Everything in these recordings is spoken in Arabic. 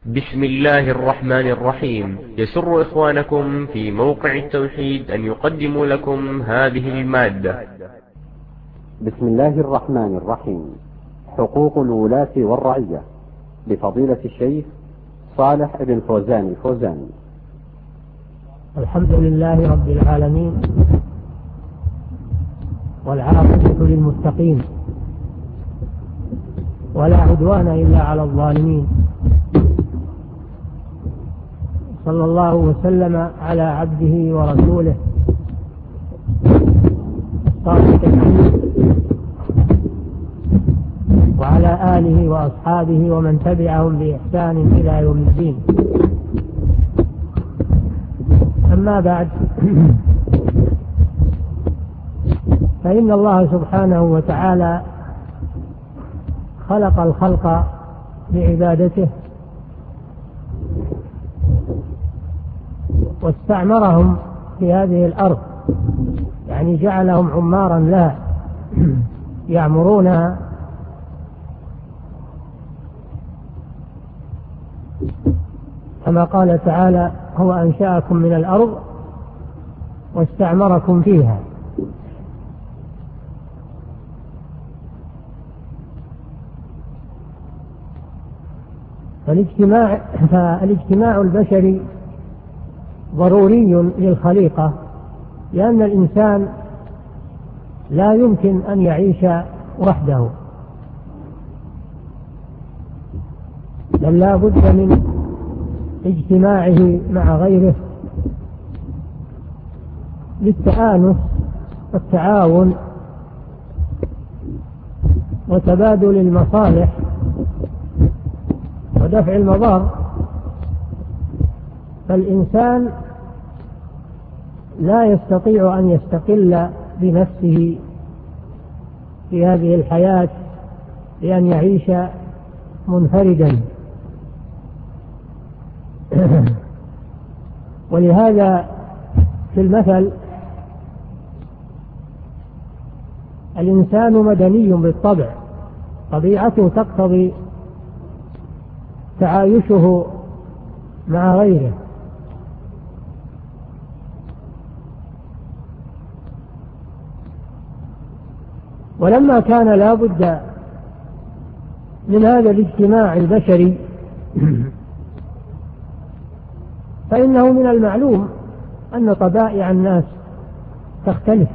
بسم الله الرحمن الرحيم. يسر إخوانكم في موقع التوحيد أن يقدموا لكم هذه المادة. بسم الله الرحمن الرحيم. حقوق الولاة والرعية بفضيلة الشيخ صالح بن فوزان الفوزاني. الحمد لله رب العالمين، والعاقبة للمتقين، ولا عدوان إلا على الظالمين. صلى الله وسلم على عبده ورسوله الصادق الأمين، وعلى آله وأصحابه ومن تبعهم بإحسان إلى يوم الدين. أما بعد، فإن الله سبحانه وتعالى خلق الخلق بعبادته، واستعمرهم في هذه الأرض، يعني جعلهم عمارا لها يعمرونها، كما قال تعالى: هو أنشأكم من الأرض واستعمركم فيها. فالاجتماع البشري ضروري للخليقة، لأن الإنسان لا يمكن أن يعيش وحده، بل لا بد من اجتماعه مع غيره للتآنس والتعاون وتبادل المصالح ودفع المضار. فالإنسان لا يستطيع أن يستقل بنفسه في هذه الحياة لأن يعيش منفردا. ولهذا في المثل الإنسان مدني بالطبع، طبيعته تقتضي تعايشه مع غيره، ولما كان لا بد من هذا الاجتماع البشري فإنه من المعلوم أن طبائع الناس تختلف،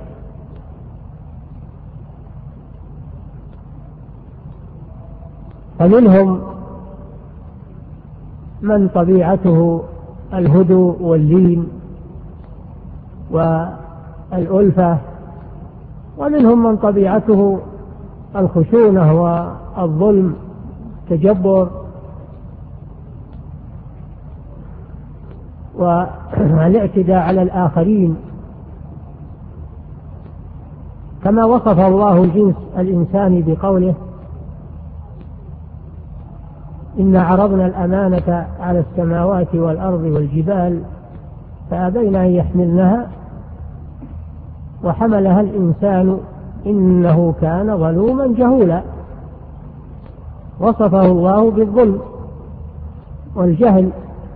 فمنهم من طبيعته الهدوء واللين والألفة، ومنهم من طبيعته الخشونة والظلم والتجبر والاعتداء على الآخرين، كما وصف الله جنس الإنسان بقوله: إنا عرضنا الأمانة على السماوات والأرض والجبال فأبين أن يحملنها وحملها الإنسان إنه كان ظلوما جهولا. وصفه الله بالظلم والجهل،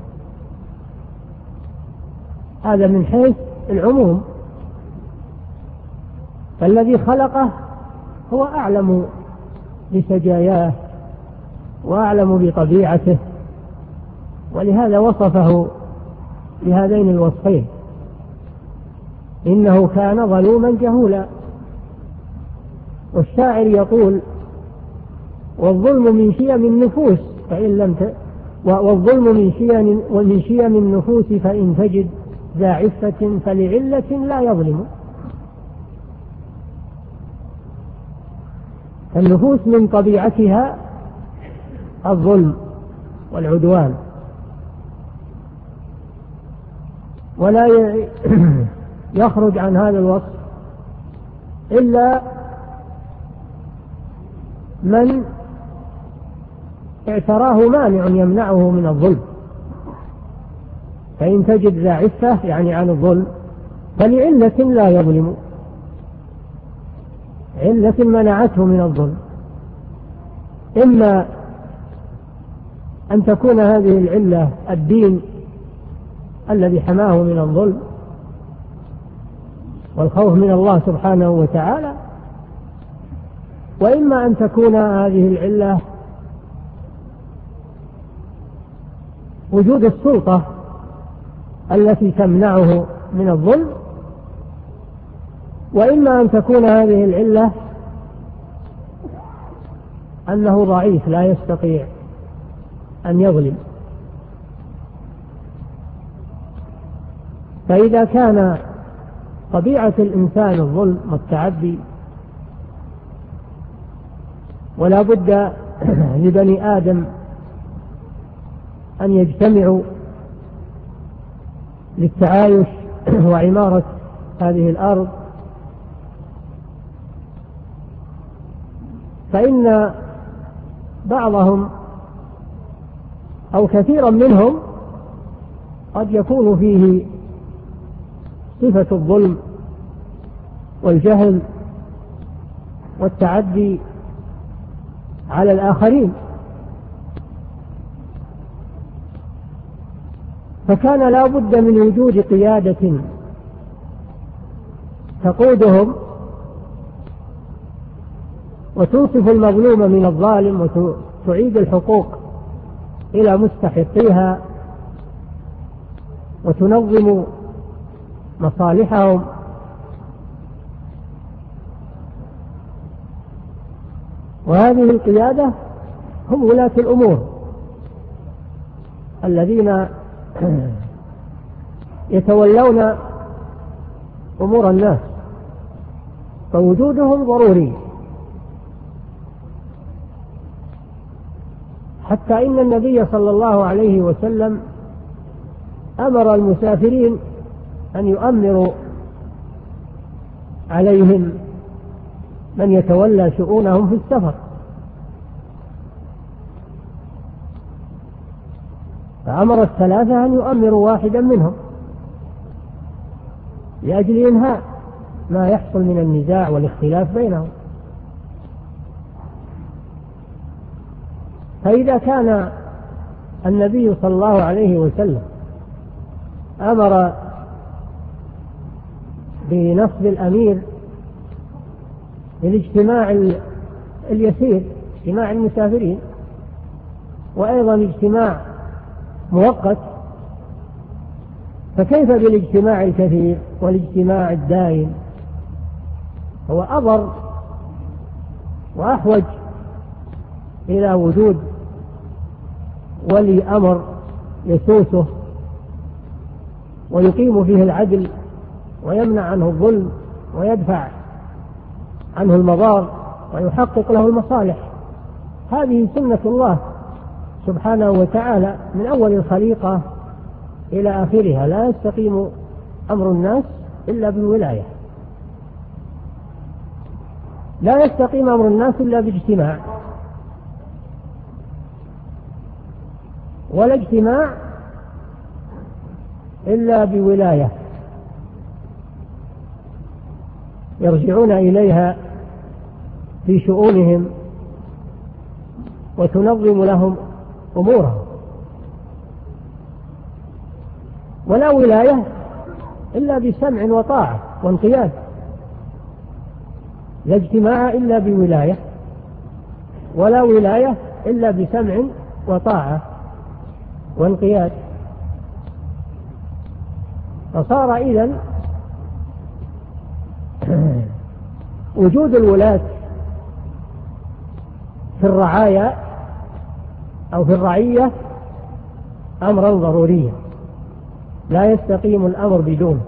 هذا من حيث العموم، فالذي خلقه هو أعلم بسجاياه وأعلم بطبيعته، ولهذا وصفه بهذين الوصفين: إنه كان ظلوما جهولا. والشاعر يقول: والظلم من شيم النفوس والظلم من شيم النفوس فإن تجد ذا عفة فلعلة لا يظلم. النفوس من طبيعتها الظلم والعدوان، ولا يخرج عن هذا الوصف إلا من اعتراه مانع يمنعه من الظلم. فإن تجد ذا عفة يعني عن الظلم فلعلة لا يظلم، علة منعته من الظلم، إما أن تكون هذه العلة الدين الذي حماه من الظلم والخوف من الله سبحانه وتعالى، وإما أن تكون هذه العلة وجود السلطة التي تمنعه من الظلم، وإما أن تكون هذه العلة أنه ضعيف لا يستطيع أن يظلم. فإذا كان طبيعة الإنسان الظلم والتعدي، ولا بد لبني آدم أن يجتمعوا للتعايش وعمارة هذه الأرض، فإن بعضهم أو كثيرا منهم قد يكون فيه صفة الظلم والجهل والتعدي على الآخرين، فكان لا بد من وجود قيادة تقودهم وتنصف المظلوم من الظالم وتعيد الحقوق إلى مستحقيها وتنظم مصالحهم. وهذه القيادة هم ولاة الأمور الذين يتولون أمور الناس، فوجودهم ضروري. حتى إن النبي صلى الله عليه وسلم أمر المسافرين أن يؤمروا عليهم من يتولى شؤونهم في السفر، فأمر الثلاثة أن يؤمروا واحدا منهم لأجل إنهاء ما يحصل من النزاع والاختلاف بينهم. فإذا كان النبي صلى الله عليه وسلم أمر بنصب الأمير للاجتماع اليسير، اجتماع المسافرين، وأيضا اجتماع مؤقت، فكيف بالاجتماع الكثير والاجتماع الدائم؟ هو أضر وأحوج إلى وجود ولي أمر يسوسه ويقيم فيه العدل ويمنع عنه الظلم ويدفع عنه المضار ويحقق له المصالح. هذه سنة الله سبحانه وتعالى من أول الخليقة إلى آخرها، لا يستقيم أمر الناس إلا بالولاية، لا يستقيم أمر الناس إلا باجتماع، ولا اجتماع إلا بولاية يرجعون إليها في شؤونهم وتنظم لهم أمورهم، ولا ولاية إلا بسمع وطاعة وانقياد، لا اجتماع إلا بولاية، ولا ولاية إلا بسمع وطاعة وانقياد. فصار إذن وجود الولاة في الرعايا أو في الرعية أمرا ضروريا لا يستقيم الأمر بدونه.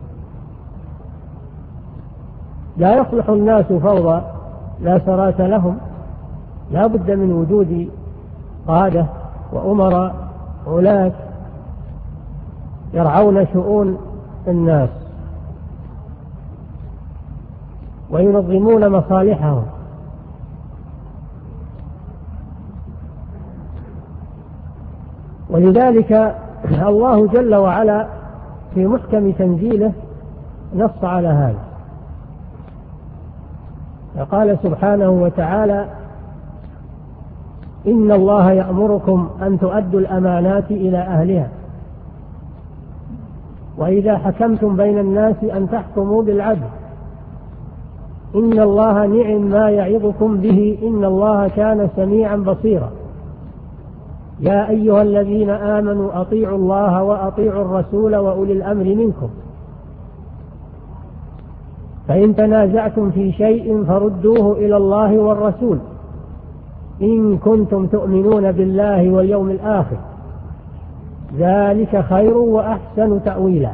لا يصلح الناس فوضى لا سراة لهم، لا بد من وجود قادة وأمراء ولاة يرعون شؤون الناس وينظمون مصالحهم. ولذلك الله جل وعلا في محكم تنزيله نص على هذا، فقال سبحانه وتعالى: إن الله يأمركم أن تؤدوا الأمانات إلى أهلها وإذا حكمتم بين الناس أن تحكموا بالعدل إن الله نعم ما يعظكم به إن الله كان سميعا بصيرا يا أيها الذين آمنوا أطيعوا الله وأطيعوا الرسول وأولي الأمر منكم فإن تنازعتم في شيء فردوه إلى الله والرسول إن كنتم تؤمنون بالله واليوم الآخر ذلك خير وأحسن تأويلا.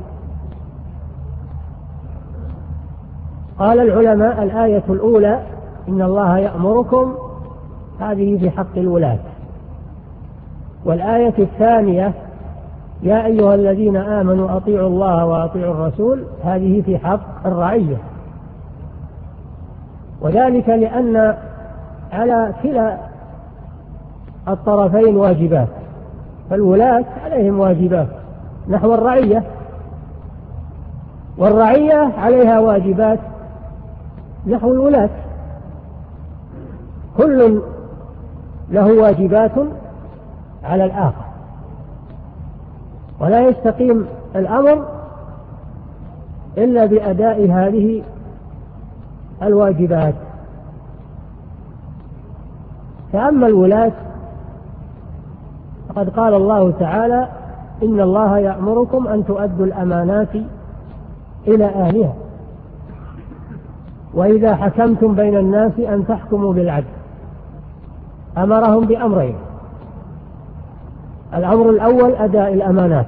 قال العلماء الآية الأولى إن الله يأمركم هذه في حق الولاة، والآية الثانية يا أيها الذين آمنوا أطيعوا الله وأطيعوا الرسول هذه في حق الرعية، وذلك لأن على كلا الطرفين واجبات، فالولاة عليهم واجبات نحو الرعية، والرعية عليها واجبات نحو الولاة، كل له واجبات على الآخر، ولا يستقيم الأمر إلا بأداء هذه الواجبات. فأما الولاة فقد قال الله تعالى إن الله يأمركم أن تؤدوا الأمانات إلى أهلها وإذا حكمتم بين الناس أن تحكموا بالعدل. أمرهم بأمرين: الأمر الأول أداء الأمانات،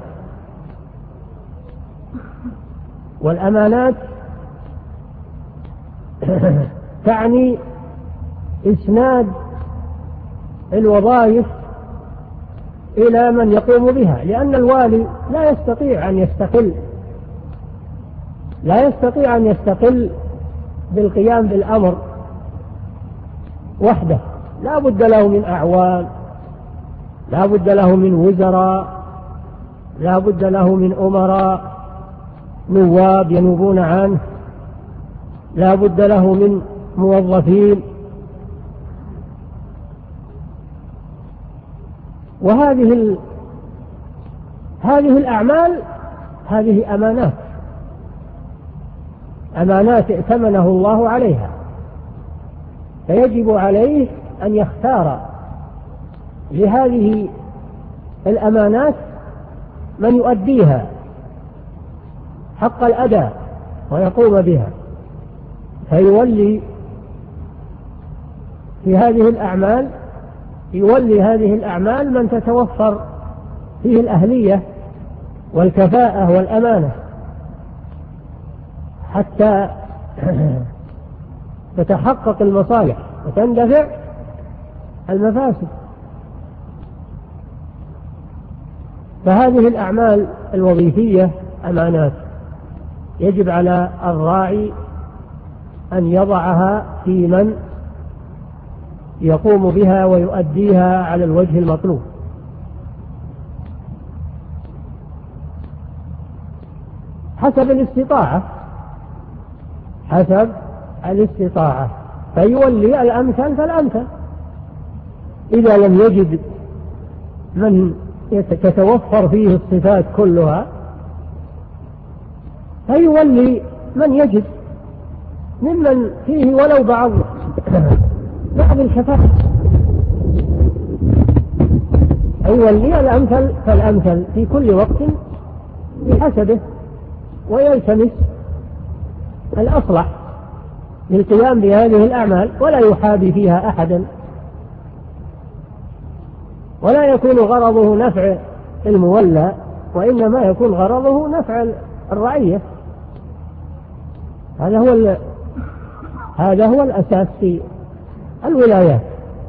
والأمانات تعني إسناد الوظائف إلى من يقوم بها، لأن الوالي لا يستطيع أن يستقل بالقيام بالأمر وحده، لا بد له من أعوان، لا بد له من وزراء، لا بد له من أمراء نواب ينوبون عنه، لا بد له من موظفين. وهذه الأعمال هذه أمانات ائتمنه الله عليها، فيجب عليه أن يختار لهذه الأمانات من يؤديها حق الأداء ويقوم بها، فيولي في هذه الأعمال من تتوفر فيه الأهلية والكفاءة والأمانة حتى تتحقق المصالح وتندفع المفاسد. فهذه الأعمال الوظيفية أمانات، يجب على الراعي أن يضعها في من يقوم بها ويؤديها على الوجه المطلوب. حسب الاستطاعة فيولي الأمثل فالأمثل، إذا لم يجد من تتوفر فيه الصفات كلها فيولي من يجد ممن فيه ولو بعض الكفاءة، يولي الأمثل فالأمثل في كل وقت بحسبه، ويلتمس الأصلح للقيام بهذه الأعمال، ولا يحابي فيها أحدا، ولا يكون غرضه نفع المولى، وإنما يكون غرضه نفع الرعية. هذا هو الأساس في الولايات.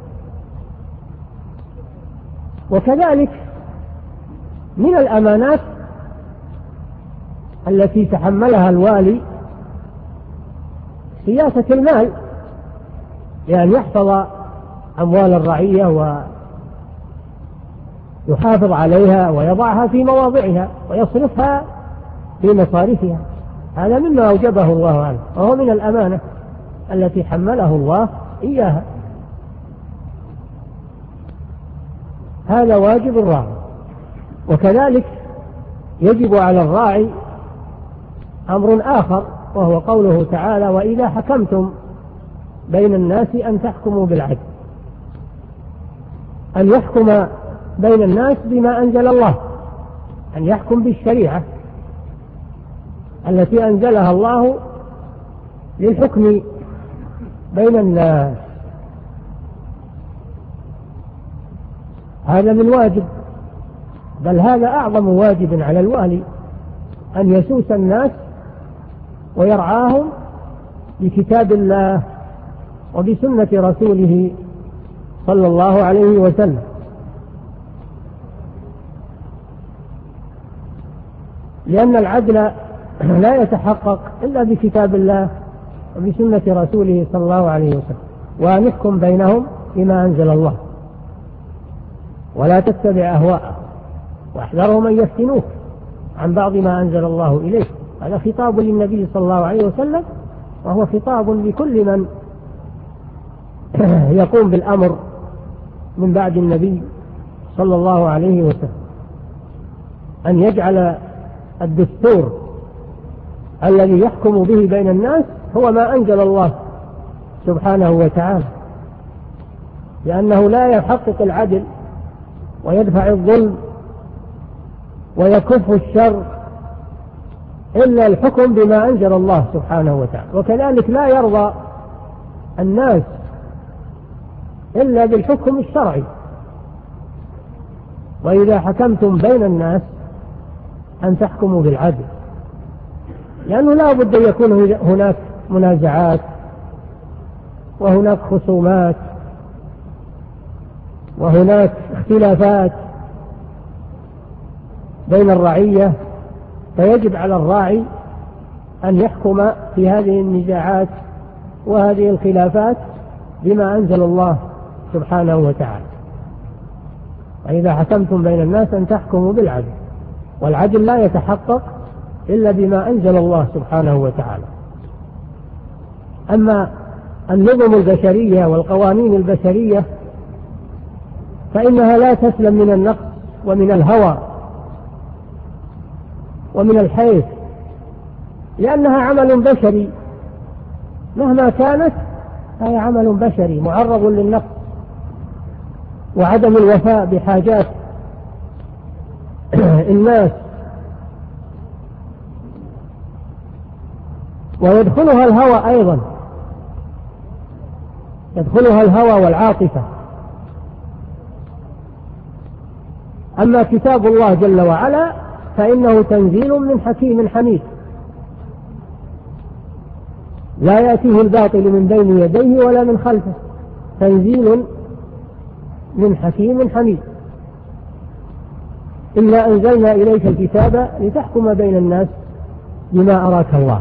وكذلك من الأمانات التي تحملها الوالي سياسة المال، لأن يحفظ أموال الرعية ويحافظ عليها ويضعها في مواضعها ويصرفها في مصارفها، هذا مما أوجبه الله عنه، وهو من الأمانة التي حمله الله إياها. هذا واجب الراعي. وكذلك يجب على الراعي أمر آخر، وهو قوله تعالى: وإذا حكمتم بين الناس أن تحكموا بالعدل. أن يحكم بين الناس بما أنزل الله، أن يحكم بالشريعة التي أنزلها الله للحكم بين الناس. هذا من واجب، بل هذا أعظم واجب على الوالي، أن يسوس الناس ويرعاهم بكتاب الله وبسنة رسوله صلى الله عليه وسلم. لأن العدل لا يتحقق إلا بكتاب الله وبسنة رسوله صلى الله عليه وسلم. ونحكم بينهم بما أنزل الله، ولا تتبع أهواءهم واحذرهم أن يفتنوك عن بعض ما أنزل الله إليك. هذا خطاب للنبي صلى الله عليه وسلم، وهو خطاب لكل من يقوم بالأمر من بعد النبي صلى الله عليه وسلم، أن يجعل الدستور الذي يحكم به بين الناس هو ما أنزل الله سبحانه وتعالى، لأنه لا يحقق العدل ويدفع الظلم ويكف الشر إلا الحكم بما أنزل الله سبحانه وتعالى. وكذلك لا يرضى الناس إلا بالحكم الشرعي. وإذا حكمتم بين الناس أن تحكموا بالعدل، لأنه لا بد أن يكون هناك منازعات وهناك خصومات وهناك اختلافات بين الرعية، فيجب على الراعي أن يحكم في هذه النزاعات وهذه الخلافات بما أنزل الله سبحانه وتعالى. وإذا حكمتم بين الناس أن تحكموا بالعدل، والعدل لا يتحقق إلا بما أنزل الله سبحانه وتعالى. أما النظم البشرية والقوانين البشرية فإنها لا تسلم من النقص ومن الهوى ومن الحيف، لأنها عمل بشري مهما كانت، فهي عمل بشري معرض للنقص وعدم الوفاء بحاجات الناس، ويدخلها الهوى أيضا، يدخلها الهوى والعاطفة. أما كتاب الله جل وعلا فإنه تنزيل من حكيم حميد، لا يأتيه الباطل من بين يديه ولا من خلفه، تنزيل من حكيم حميد. إنا أنزلنا إليك الكتاب لتحكم بين الناس بما أراك الله،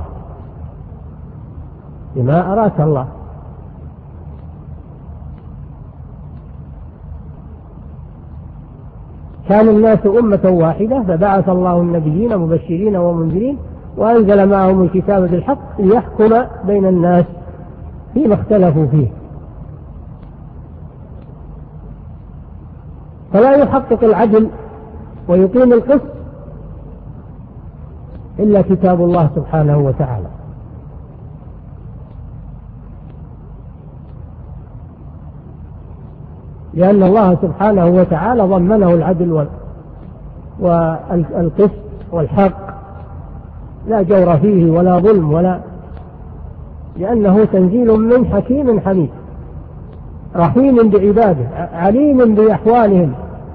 بما أراك الله. كان الناس أمة واحدة فبعث الله النبيين مبشرين ومنذرين وأنزل معهم الكتاب بالحق ليحكم بين الناس فيما اختلفوا فيه. فلا يحقق العدل ويقيم القسط إلا كتاب الله سبحانه وتعالى. لأن الله سبحانه وتعالى ضمنه العدل والقسط والحق، لا جور فيه ولا ظلم ولا، لأنه تنزيل من حكيم حميد رحيم بعباده عليم بأحوالهم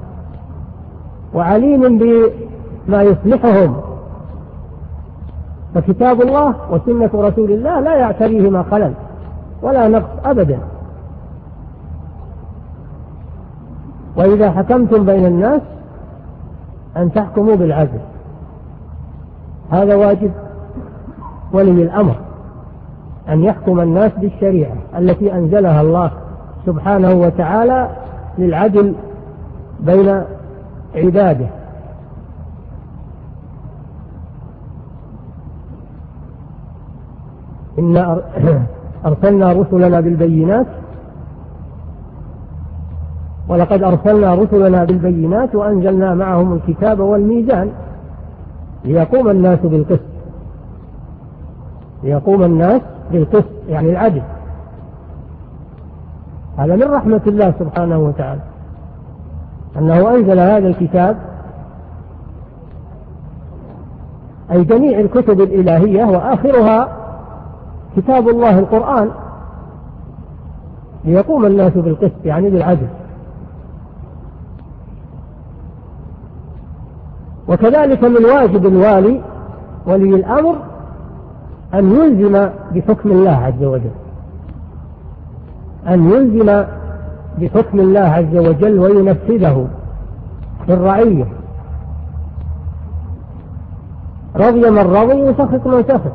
وعليم بما يصلحهم. فكتاب الله وسنة رسول الله لا يعتريهما خلل ولا نقص أبدا. وإذا حكمتم بين الناس أن تحكموا بالعدل، هذا واجب ولي الأمر، أن يحكم الناس بالشريعة التي أنزلها الله سبحانه وتعالى للعدل بين عباده. إنا أرسلنا رسلنا بالبينات ولقد أرسلنا رسلنا بالبينات وأنزلنا معهم الكتاب والميزان ليقوم الناس بالقسط. ليقوم الناس بالقسط يعني العدل. هذا من رحمة الله سبحانه وتعالى أنه أنزل هذا الكتاب، أي جميع الكتب الإلهية وآخرها كتاب الله القرآن، ليقوم الناس بالقسط يعني بالعدل. وكذلك من واجب الوالي ولي الأمر أن يلزم بحكم الله عز وجل، أن يلزم بحكم الله عز وجل وينفذه في الرعية، رضي من رضي وسخط من سخط،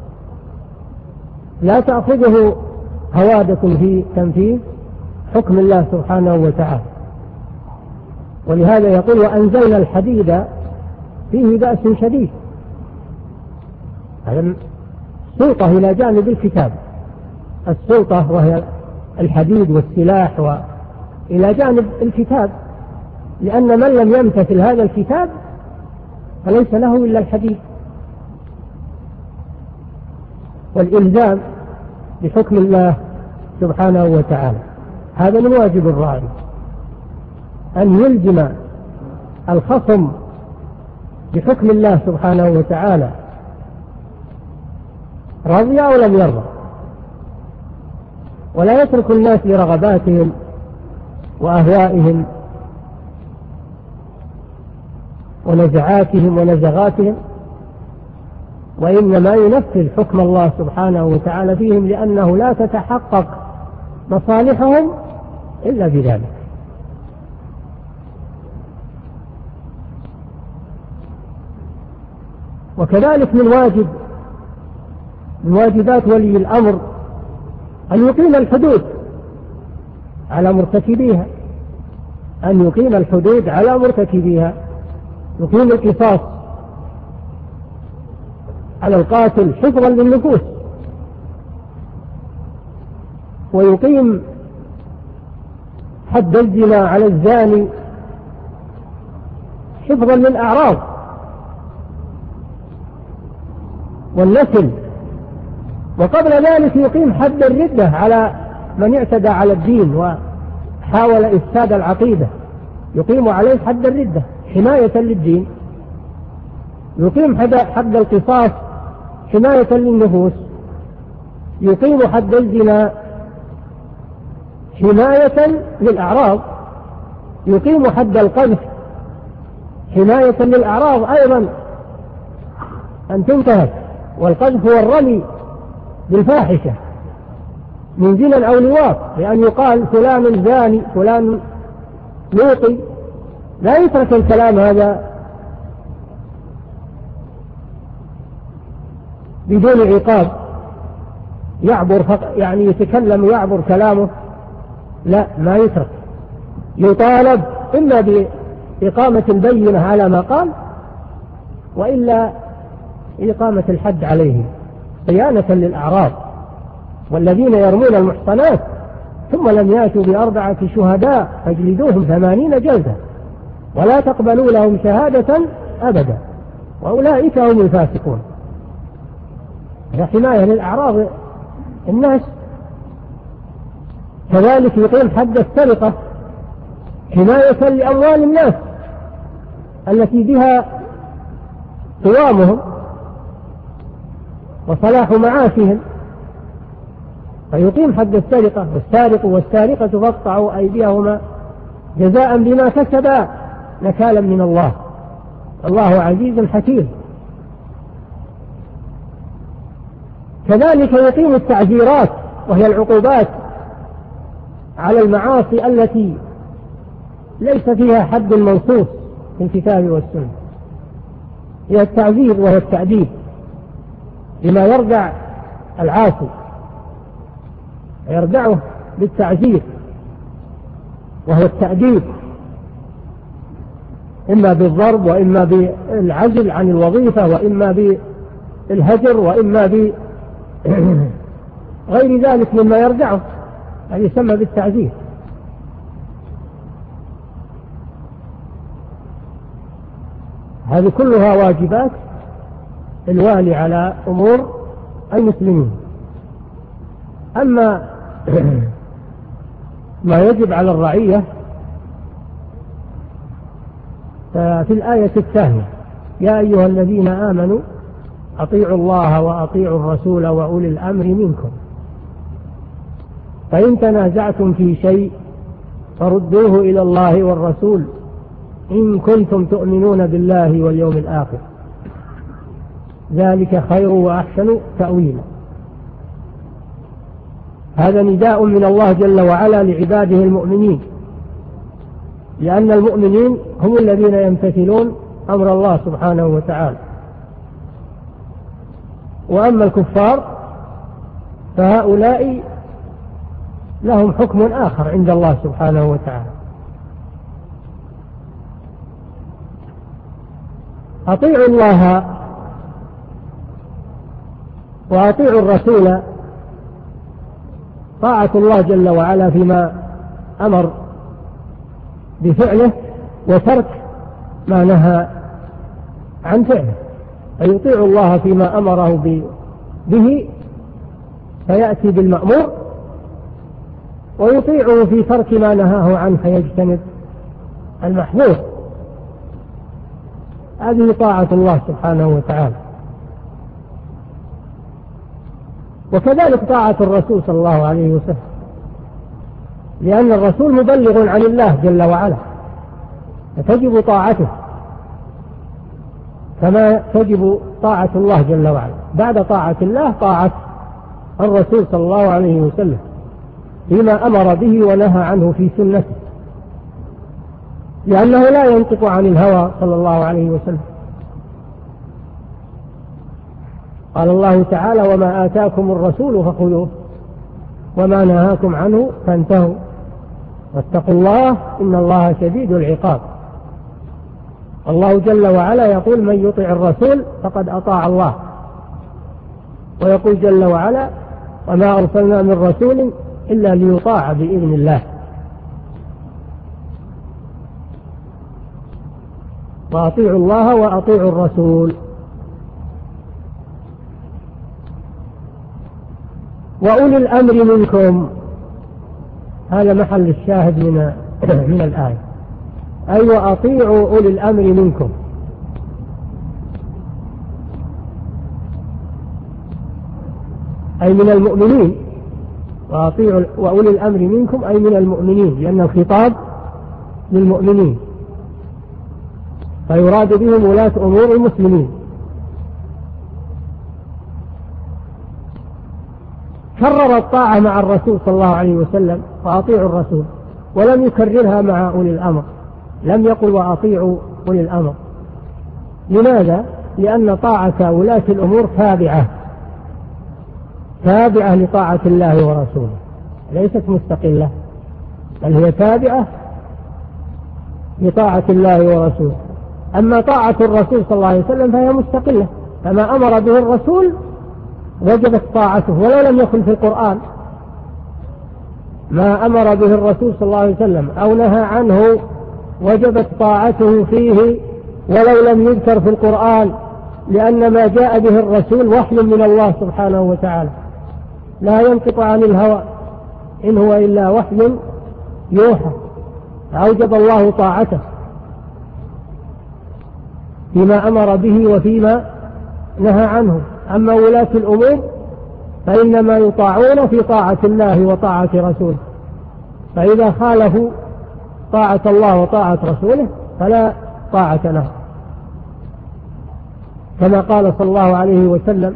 لا تأخذه هوادة في تنفيذ حكم الله سبحانه وتعالى. ولهذا يقول وأنزلنا الحديد فيه بأس شديد. هذا السلطة إلى جانب الكتاب، السلطة وهي الحديد والسلاح وإلى جانب الكتاب، لأن من لم يمتثل هذا الكتاب فليس له إلا الحديد. والإلزام بحكم الله سبحانه وتعالى هذا من واجب الراعي، أن يلزم الخصم بحكم الله سبحانه وتعالى رضي أو لم يرضى، ولا يترك الناس لرغباتهم وأهوائهم ونزعاتهم ونزغاتهم، وإنما ينفذ حكم الله سبحانه وتعالى فيهم، لأنه لا تتحقق مصالحهم إلا بذلك. وكذلك من واجبات ولي الأمر أن يقيم الحدود على مرتكبيها، أن يقيم الحدود على مرتكبيها، يقيم القصاص على القاتل حفظا للنفوس، ويقيم حد الزنا على الزاني حفظا للأعراض والنسل، وقبل ذلك يقيم حد الردة على من اعتدى على الدين وحاول إفساد العقيدة، يقيم عليه حد الردة حماية للدين، يقيم حد القصاص حماية للنفوس، يقيم حد الزنا حماية للأعراض، يقيم حد القذف حماية للأعراض أيضا أن تنتهك. والقذف هو الرمي بالفاحشة من زنا أو لواط، لأن يقال فلان زاني فلان لوطي، لا يترك الكلام هذا بدون عقاب يعبر يعني يتكلم ويعبر كلامه، لا ما يترك، يطالب إما بإقامة البينة على ما قال وإلا إقامة الحد عليه صيانة للأعراض. والذين يرمون المحصنات ثم لم يأتوا بأربعة شهداء فاجلدوهم 80 جلدة ولا تقبلوا لهم شهادة أبدا وأولئك هم الفاسقون. هذا حماية للأعراض الناس. كذلك يقيم حد السرقة حماية لأموال الناس التي بها قوامهم وصلاح معاشهم، فيقيم حد السرقة، والسارق والسارقة فاقطعوا أيديهما جزاء بما كسبا نكالا من الله والله عزيز حكيم. كذلك يقيم التعزيرات وهي العقوبات على المعاصي التي ليس فيها حد منصوص في الكتاب والسنة، هي التعزير وهي التأديب لما يردع العاصي، يردعه بالتعزير وهو التأديب، إما بالضرب وإما بالعزل عن الوظيفة وإما بالهجر وإما غير ذلك مما يردعه، هذا يسمى بالتعزير. هذه كلها واجبات الوالي على أمور المسلمين. أما ما يجب على الرعية ففي الآية الثانية: يا أيها الذين آمنوا أطيعوا الله وأطيعوا الرسول وأولي الأمر منكم، فإن تنازعتم في شيء فردوه إلى الله والرسول إن كنتم تؤمنون بالله واليوم الآخر، ذلك خير وأحسن تأويلا. هذا نداء من الله جل وعلا لعباده المؤمنين، لأن المؤمنين هم الذين يمتثلون أمر الله سبحانه وتعالى، وأما الكفار فهؤلاء لهم حكم آخر عند الله سبحانه وتعالى. أطيعوا الله وأطيعوا الرسول، طاعة الله جل وعلا فيما أمر بفعله وترك ما نهى عن فعله، فيطيع الله فيما أمره به فيأتي بالمأمور، ويطيعه في ترك ما نهاه عنه فيجتنب المحظور. هذه طاعة الله سبحانه وتعالى. وكذلك طاعة الرسول صلى الله عليه وسلم، لأن الرسول مبلغ عن الله جل وعلا، فتجب طاعته كما تجب طاعة الله جل وعلا. بعد طاعة الله طاعة الرسول صلى الله عليه وسلم فيما أمر به ونهى عنه في سنته، لأنه لا ينطق عن الهوى صلى الله عليه وسلم. قال الله تعالى: وما آتاكم الرسول فخذوه وما نهاكم عنه فانتهوا واتقوا الله إن الله شديد العقاب. الله جل وعلا يقول: من يطع الرسول فقد أطاع الله. ويقول جل وعلا: وما أرسلنا من رسول إلا ليطاع بإذن الله. وأطيعوا الله وأطيعوا الرسول. وأولي الأمر منكم، هذا محل الشاهد من الآية، أي وأطيعوا أولي الأمر منكم. أي من المؤمنين، وأولي الأمر منكم أي من المؤمنين، لأن الخطاب للمؤمنين، فيراد بهم ولاة أمور المسلمين. كرر الطاعة مع الرسول صلى الله عليه وسلم: وأطيعوا الرسول، ولم يكررها مع أولي الأمر، لم يقل وأطيعوا أولي الأمر. لماذا؟ لأن طاعة ولاة الأمور تابعة لطاعة الله ورسوله، ليست مستقلة، بل هي تابعة لطاعة الله ورسوله. أما طاعة الرسول صلى الله عليه وسلم فهي مستقلة، فما أمر به الرسول وجبت طاعته ولو لم يكن في القرآن. ما أمر به الرسول صلى الله عليه وسلم أو نهى عنه وجبت طاعته فيه ولو لم يذكر في القرآن، لأن ما جاء به الرسول وحي من الله سبحانه وتعالى، لا ينطق عن الهوى، إن هو إلا وحي يوحى. فأوجب الله طاعته فيما أمر به وفيما نهى عنه. أما ولاة الأمور فإنما يطاعون في طاعة الله وطاعة رسوله، فإذا خالفوا طاعة الله وطاعة رسوله فلا طاعة له، كما قال صلى الله عليه وسلم: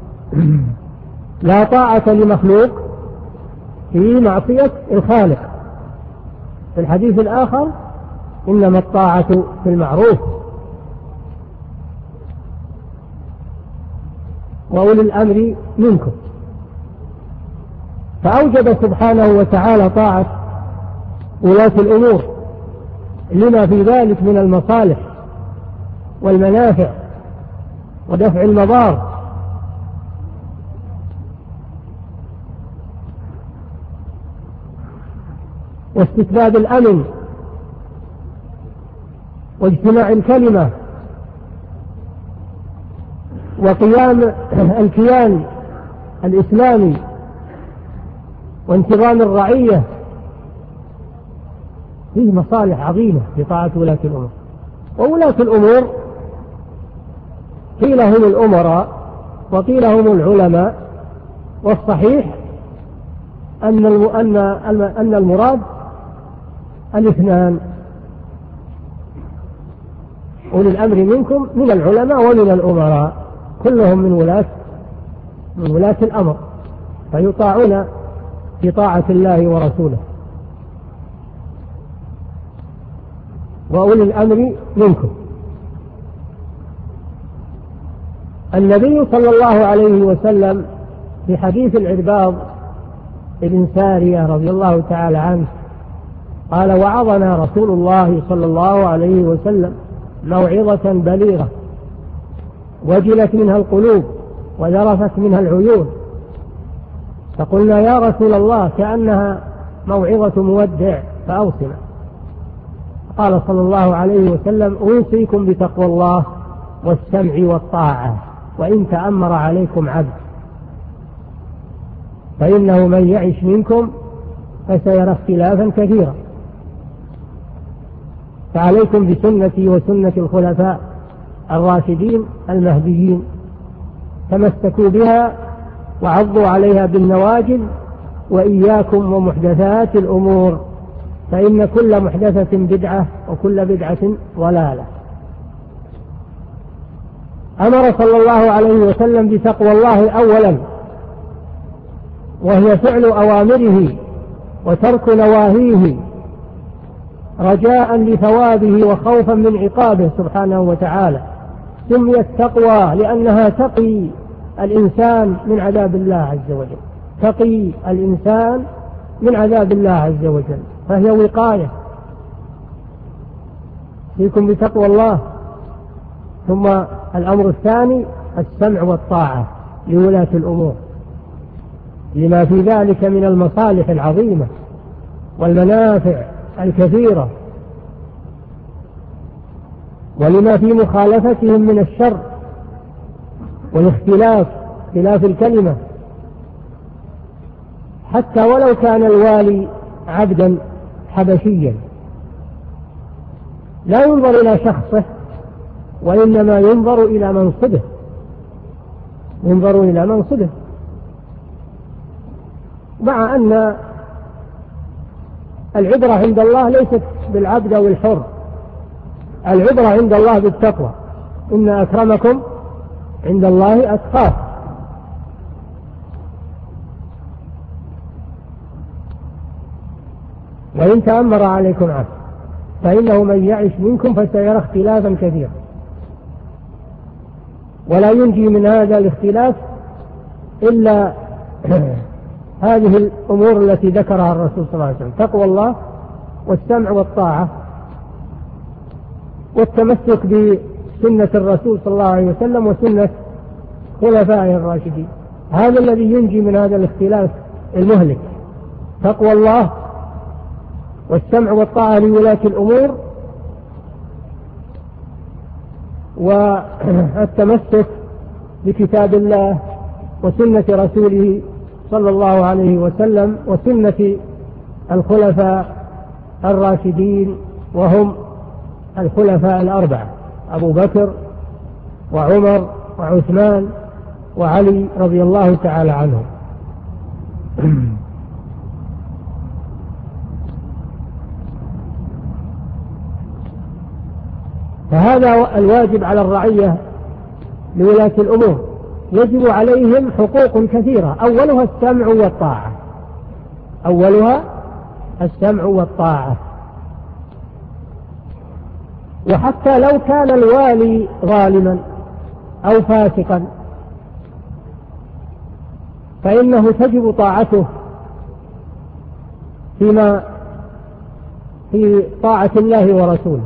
لا طاعة لمخلوق في معصية الخالق. في الحديث الآخر: إنما الطاعة في المعروف. وأولي الأمر منكم، فأوجب سبحانه وتعالى طاعة ولاة الأمور لما في ذلك من المصالح والمنافع ودفع المضار. واستتباب الأمن واجتماع الكلمة وقيام الكيان الإسلامي وانتظام الرعية فيه مصالح عظيمة في طاعة ولاة الأمور. وولاة الأمور قيل هم الأمراء وقيل هم العلماء، والصحيح أن المراد الاثنان، أولي الأمر منكم من العلماء ومن الأمراء، كلهم من ولاة الأمر، فيطاعون في طاعة الله ورسوله. وأولي الأمر منكم. النبي صلى الله عليه وسلم في حديث العرباض بن سارية رضي الله تعالى عنه قال: وعظنا رسول الله صلى الله عليه وسلم موعظة بليغة وجلت منها القلوب وذرفت منها العيون، فقلنا: يا رسول الله كأنها موعظة مودع فأوصنا. قال صلى الله عليه وسلم: أوصيكم بتقوى الله والسمع والطاعة وإن تأمر عليكم عبد، فإنه من يعش منكم فسيرى اختلافا كثيرا، فعليكم بسنتي وسنة الخلفاء الراشدين المهديين، تمسكوا بها وعضوا عليها بالنواجذ، وإياكم ومحدثات الأمور، فإن كل محدثة بدعة وكل بدعة ضلالة. أمر صلى الله عليه وسلم بتقوى الله أولا، وهي فعل أوامره وترك نواهيه رجاء لثوابه وخوفا من عقابه سبحانه وتعالى. سميت تقوى لأنها تقي الإنسان من عذاب الله عز وجل، تقي الإنسان من عذاب الله عز وجل، فهي وقاية. فيكم بتقوى الله. ثم الأمر الثاني السمع والطاعة لولاة الأمور، لما في ذلك من المصالح العظيمة والمنافع الكثيرة، ولما في مخالفتهم من الشر والاختلاف، اختلاف الكلمة، حتى ولو كان الوالي عبدا حبشيا لا ينظر إلى شخصه، وإنما ينظر إلى منصبه، ينظر إلى منصبه، مع أن العبرة عند الله ليست بالعبد أو الحر، العبرة عند الله بالتقوى، إن أكرمكم عند الله أتقاكم. وإن تأمر عليكم عبد فإنه من يعش منكم فسيرى اختلافا كثيرا، ولا ينجي من هذا الاختلاف إلا هذه الأمور التي ذكرها الرسول صلى الله عليه وسلم: تقوى الله والسمع والطاعة والتمسك بسنة الرسول صلى الله عليه وسلم وسنة خلفائه الراشدين. هذا الذي ينجي من هذا الاختلاف المهلك، تقوى الله والسمع والطاعة لولاة الأمور، والتمسك بكتاب الله وسنة رسوله صلى الله عليه وسلم وسنة الخلفاء الراشدين، وهم الخلفاء الأربعة: أبو بكر وعمر وعثمان وعلي رضي الله تعالى عنهم. فهذا الواجب على الرعية لولاة الأمور، يجب عليهم حقوق كثيرة، أولها السمع والطاعة، أولها السمع والطاعة. وحتى لو كان الوالي ظالما أو فاسقا فإنه تجب طاعته في طاعة الله ورسوله،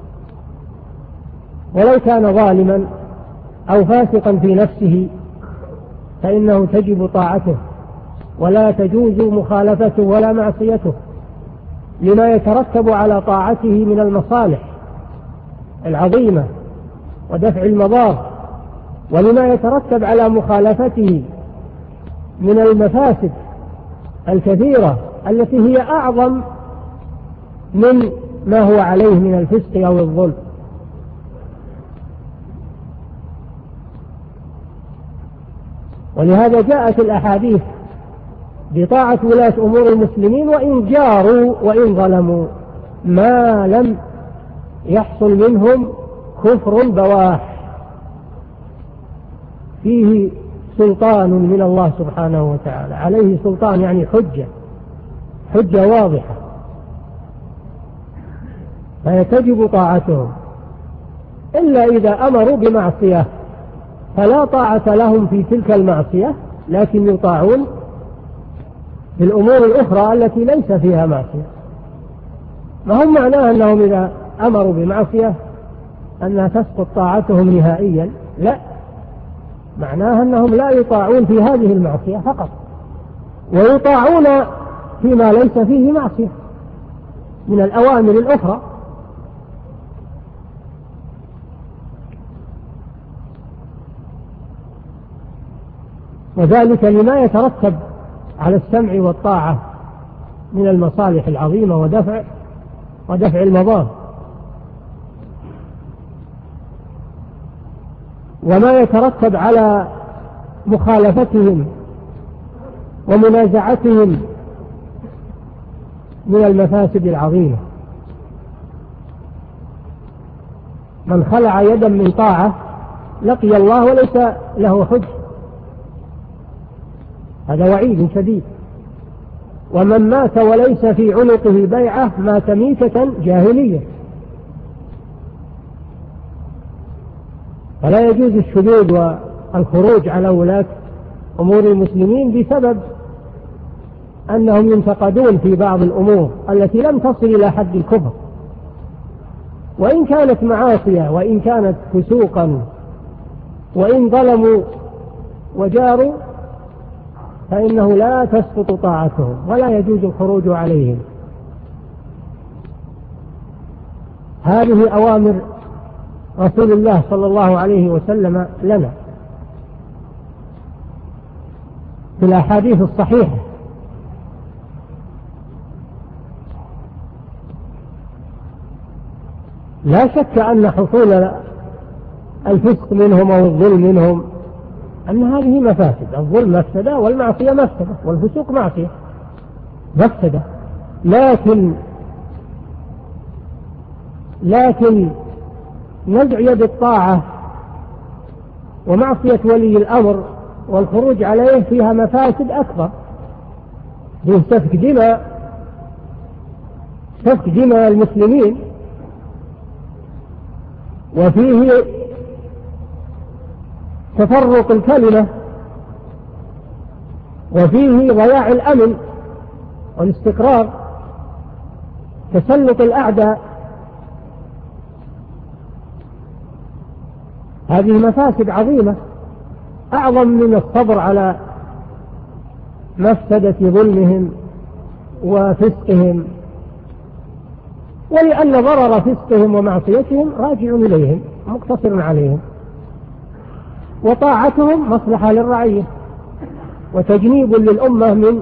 ولو كان ظالما أو فاسقا في نفسه فإنه تجب طاعته، ولا تجوز مخالفته ولا معصيته، لما يترتب على طاعته من المصالح العظيمة ودفع المضار ولما يترتب على مخالفته من المفاسد الكثيرة التي هي أعظم من ما هو عليه من الفسق أو الظلم. ولهذا جاءت الأحاديث بطاعة ولاة أمور المسلمين وإن جاروا وإن ظلموا ما لم يحصل منهم كفر بواح، فيه سلطان من الله سبحانه وتعالى، عليه سلطان يعني حجة واضحة، فيتجب طاعتهم، إلا إذا أمروا بمعصية فلا طاعة لهم في تلك المعصية، لكن يطاعون في الأمور الأخرى التي ليس فيها معصية. ما هم معناه أنهم إذا أمروا بمعصية أنها تسقط طاعتهم نهائيا، لا، معناها أنهم لا يطاعون في هذه المعصية فقط، ويطاعون فيما ليس فيه معصية من الأوامر الأخرى. وذلك لما يترتب على السمع والطاعة من المصالح العظيمة ودفع المضار، وما يترتب على مخالفتهم ومنازعتهم من المفاسد العظيمة. من خلع يدا من طاعة لقي الله وليس له حجة، هذا وعيد شديد. ومن مات وليس في عنقه بيعة مات ميتة جاهلية. فلا يجوز الشذوذ والخروج على ولاة أمور المسلمين بسبب أنهم ينتقدون في بعض الأمور التي لم تصل إلى حد الكفر، وإن كانت معاصية وإن كانت فسوقا وإن ظلموا وجاروا، فإنه لا تسقط طاعتهم ولا يجوز الخروج عليهم. هذه أوامر رسول الله صلى الله عليه وسلم لنا في الأحاديث الصحيحة. لا شك أن حصول الفسق منهم أو الظلم منهم أن هذه مفاسد، الظلم مفسدة والمعصية مفسدة والفسوق معصية مفسدة، لكن نزع يد الطاعة ومعصية ولي الأمر والخروج عليه فيها مفاسد أكبر، فيه سفك دماء المسلمين، وفيه تفرق الكلمة، وفيه ضياع الأمن والاستقرار، تسلط الأعداء. هذه مفاسد عظيمة أعظم من الصبر على مفسدة ظلمهم وفسقهم، ولأن ضرر فسقهم ومعصيتهم راجع إليهم مقتصر عليهم، وطاعتهم مصلحة للرعية وتجنيب للأمة من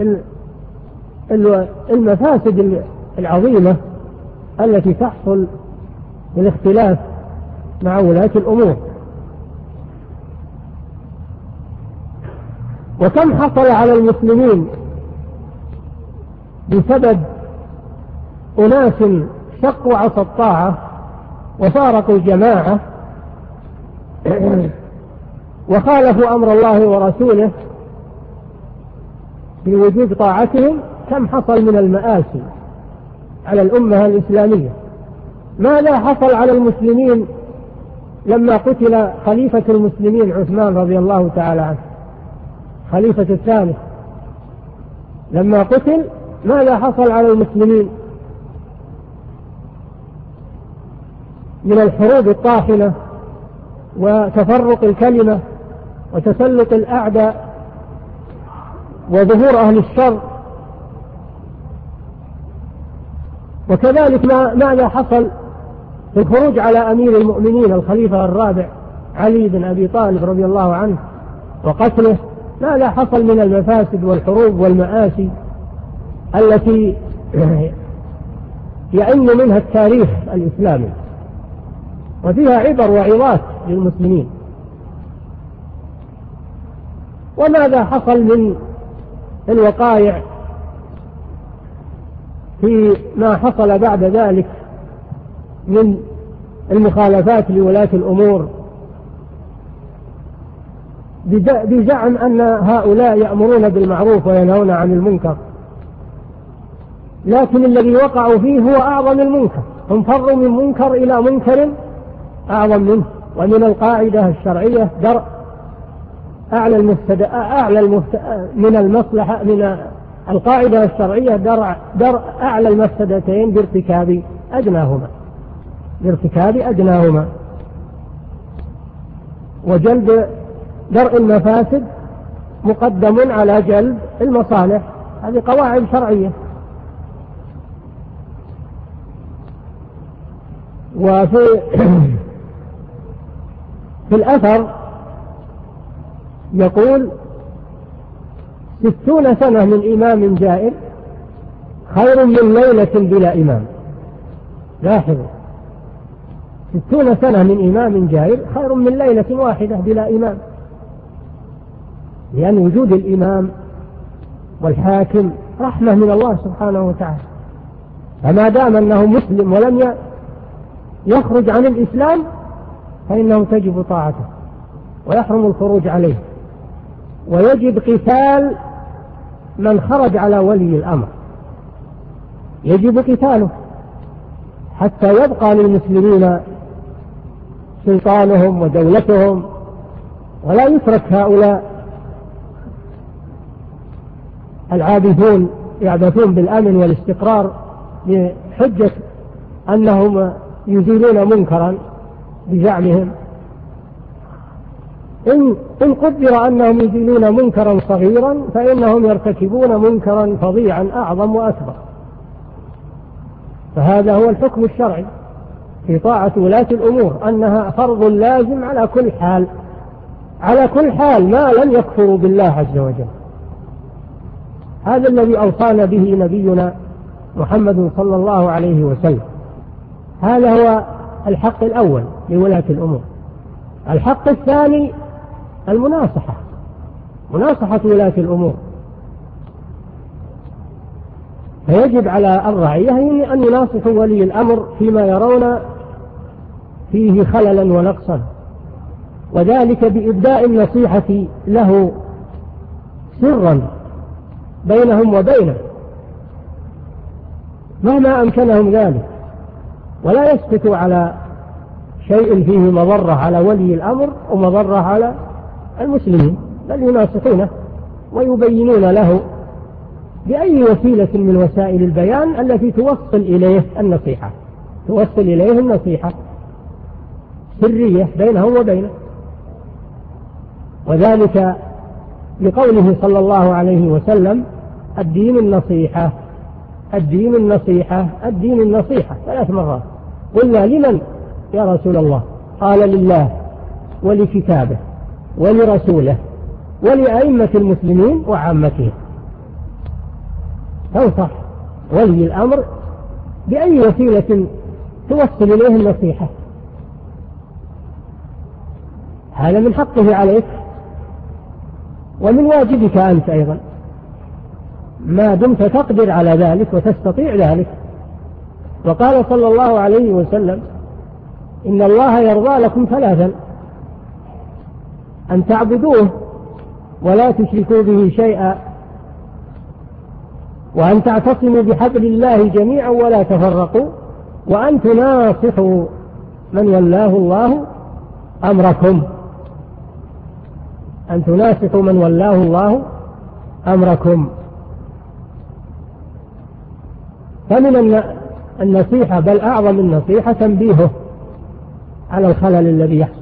المفاسد العظيمة التي تحصل بالاختلاف مع ولاة الأمور. وكم حصل على المسلمين بسبب أناس شقوا عصا الطاعة وفارقوا الجماعة وخالفوا أمر الله ورسوله في وجود طاعتهم، كم حصل من المآسي على الأمة الإسلامية. ماذا حصل على المسلمين لما قتل خليفة المسلمين عثمان رضي الله تعالى عنه، خليفة الثالث، لما قتل ماذا حصل على المسلمين من الحروب الطاحنة وتفرق الكلمة وتسلط الأعداء وظهور أهل الشر؟ وكذلك ماذا حصل في الخروج على أمير المؤمنين الخليفة الرابع علي بن أبي طالب رضي الله عنه وقتله، ماذا حصل من المفاسد والحروب والمآسي التي يئن منها التاريخ الإسلامي، وفيها عبر وعظات للمسلمين. وماذا حصل من الوقائع في ما حصل بعد ذلك من المخالفات لولاة الأمور بزعم أن هؤلاء يأمرون بالمعروف وينهون عن المنكر، لكن الذي وقعوا فيه هو أعظم المنكر. هم فروا من منكر إلى منكر أعظم منه. ومن القاعدة الشرعية درء من المصلحة، من القاعدة الشرعية درء أعلى المفسدتين بارتكاب أدناهما، وجلب درء المفاسد مقدم على جلب المصالح. هذه قواعد شرعية. وفي الأثر يقول 60 سنة من إمام جائر خير من ليلة بلا إمام. لاحظوا، 60 سنة من إمام جائر خير من ليلة واحدة بلا إمام، لأن وجود الإمام والحاكم رحمة من الله سبحانه وتعالى. فما دام أنه مسلم ولم يخرج عن الإسلام فإنه تجب طاعته ويحرم الخروج عليه، ويجب قتال من خرج على ولي الأمر، يجب قتاله حتى يبقى للمسلمين سلطانهم ودولتهم، ولا يترك هؤلاء العابثون يعبثون بالأمن والاستقرار بحجة أنهم يزيلون منكرا بزعمهم. إن قدر أنهم يزيلون منكرا صغيرا فإنهم يرتكبون منكرا فظيعا أعظم وأكبر. فهذا هو الحكم الشرعي في طاعة ولاة الأمور، أنها فرض لازم على كل حال ما لم يكفروا بالله عز وجل. هذا الذي أوصانا به نبينا محمد صلى الله عليه وسلم. هذا هو الحق الأول لولاة الأمور. الحق الثاني مناصحة ولاة الأمور. فيجب على الرعية أن يناصحوا ولي الأمر فيما يرون فيه خللا ونقصا، وذلك بإبداء النصيحة له سرا بينهم وبينه مهما أمكنهم ذلك، ولا يسكتوا على شيء فيه مضرة على ولي الأمر ومضرة على المسلمين، بل يناصحونه ويبينون له بأي وسيلة من وسائل البيان التي توصل إليه النصيحة سرية بينهم وبينه. وذلك لقوله صلى الله عليه وسلم: الدين النصيحة 3 مرات. قلنا: لمن يا رسول الله؟ قال: لله ولكتابه ولرسوله ولأئمة المسلمين وعامتهم. تنصح ولي الأمر بأي وسيلة توصل إليه النصيحة، هذا من حقه عليك ومن واجبك أنت أيضا، ما دمت تقدر على ذلك وتستطيع ذلك. وقال صلى الله عليه وسلم: إن الله يرضى لكم 3: أن تعبدوه ولا تشركوا به شيئا، وأن تعتصموا بحبل الله جميعا ولا تفرقوا، وأن تناصحوا من ولاه الله أمركم. فمن النصيحة بل أعظم النصيحة تنبيهه على الخلل الذي يحصل،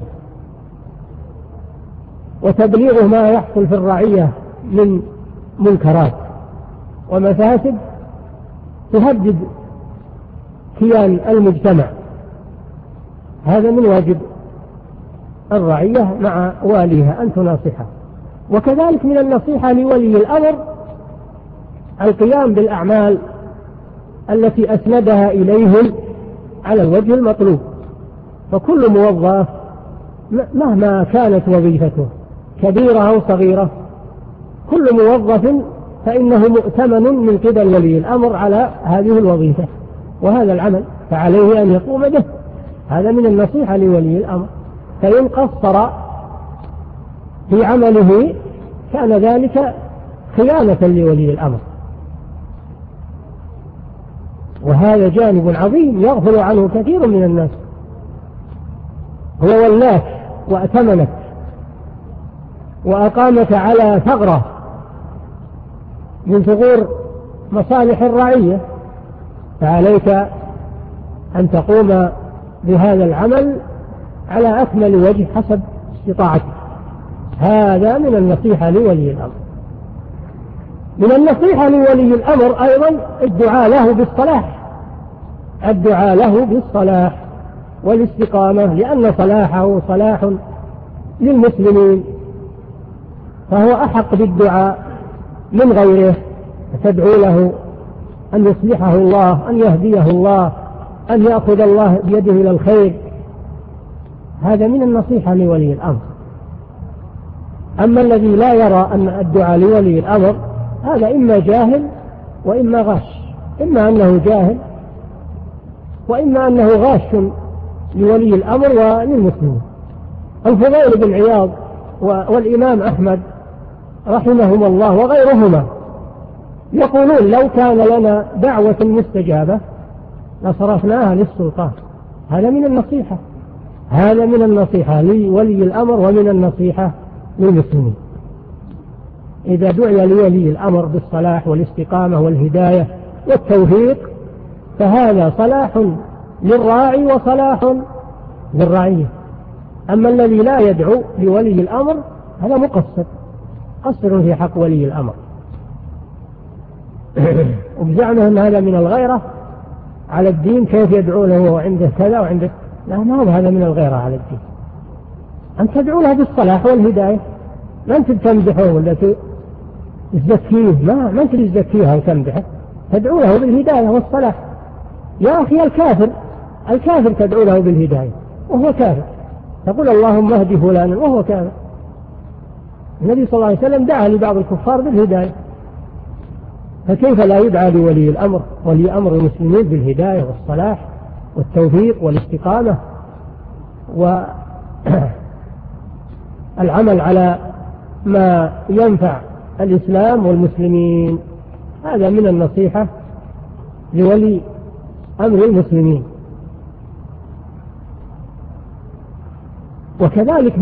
وتبليغه ما يحصل في الرعية من منكرات ومفاسد تهدد كيان المجتمع. هذا من واجب الرعية مع واليها أن تناصحه. وكذلك من النصيحة لولي الأمر القيام بالأعمال التي أسندها إليهم على الوجه المطلوب. فكل موظف مهما كانت وظيفته كبيرة أو صغيرة، كل موظف فإنه مؤتمن من قبل ولي الأمر على هذه الوظيفة وهذا العمل، فعليه أن يقوم به. هذا من النصيحة لولي الأمر. فإن قصر في عمله كان ذلك خيانة لولي الأمر، وهذا جانب عظيم يغفل عنه كثير من الناس. هو ولاك وأتمنك وأقامك على ثغرة من ثغور مصالح الرعية، فعليك أن تقوم بهذا العمل على أكمل وجه حسب استطاعتك. هذا من النصيحة لولي الأمر. من النصيحة لولي الأمر أيضا الدعاء له بالصلاح، الدعاء له بالصلاح والاستقامة، لأن صلاحه صلاح للمسلمين، فهو أحق بالدعاء من غيره. تدعو له أن يصلحه الله، أن يهديه الله، أن يأخذ الله بيده إلى الخير. هذا من النصيحة لولي الأمر. أما الذي لا يرى أن الدعاء لولي الأمر هذا إما جاهل وإما غاش، إما أنه جاهل وإما أنه غاش لولي الأمر وللمسلمين. الفضيل بن عياض والإمام أحمد رحمهم الله وغيرهما يقولون لو كان لنا دعوة مستجابة لصرفناها للسلطان. هذا من النصيحة، هذا من النصيحة لولي الأمر ومن النصيحة للمسلمين. إذا دعي لولي الأمر بالصلاح والاستقامة والهداية والتوفيق فهذا صلاح للراعي وصلاح للرعية. أما الذي لا يدعو لولي الأمر هذا مقصر في حق ولي الأمر. وبزعمه أن هذا من الغيرة على الدين، كيف يدعو له وعنده كذا وعنده، لا، ما هو هذا من الغيرة على الدين. أن تدعو له بالصلاح والهداية، ما أنت تمدحه ولا تزكيه، ما أنت تزكيها وتمدحه، تدعو له بالهداية والصلاح. يا أخي الكافر تدعو له بالهداية وهو كافر، تقول اللهم اهد فلانا وهو كافر. النبي صلى الله عليه وسلم دعا لبعض الكفار بالهداية، فكيف لا يدعى لولي الأمر ولي أمر المسلمين بالهداية والصلاح والتوفيق والاستقامة والعمل على ما ينفع الإسلام والمسلمين. هذا من النصيحة لولي أمر المسلمين. وكذلك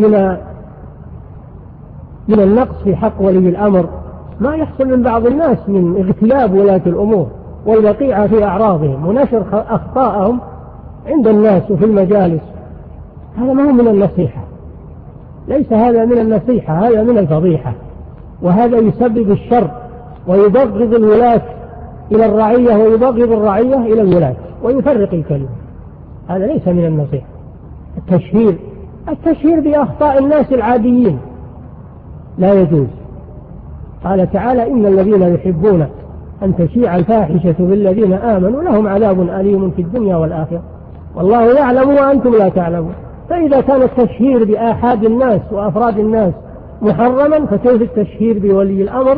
من النقص في حق ولي الأمر ما يحصل من بعض الناس من اغتياب ولاة الأمور والوقيعة في أعراضهم ونشر أخطاءهم عند الناس وفي المجالس. هذا ما هو من النصيحة، ليس هذا من النصيحة، هذا من الفضيحة، وهذا يسبب الشر ويبغض الولاة إلى الرعية ويبغض الرعية إلى الولاة ويفرق الكلمة. هذا ليس من النصيحة. التشهير بأخطاء الناس العاديين لا يجوز. قال تعالى إن الذين يحبون أن تشيع الفاحشة بالذين آمنوا لهم عذاب أليم في الدنيا والآخرة والله يعلم وأنتم لا تعلمون. فإذا كان التشهير بآحاد الناس وأفراد الناس محرما، فكيف التشهير بولي الأمر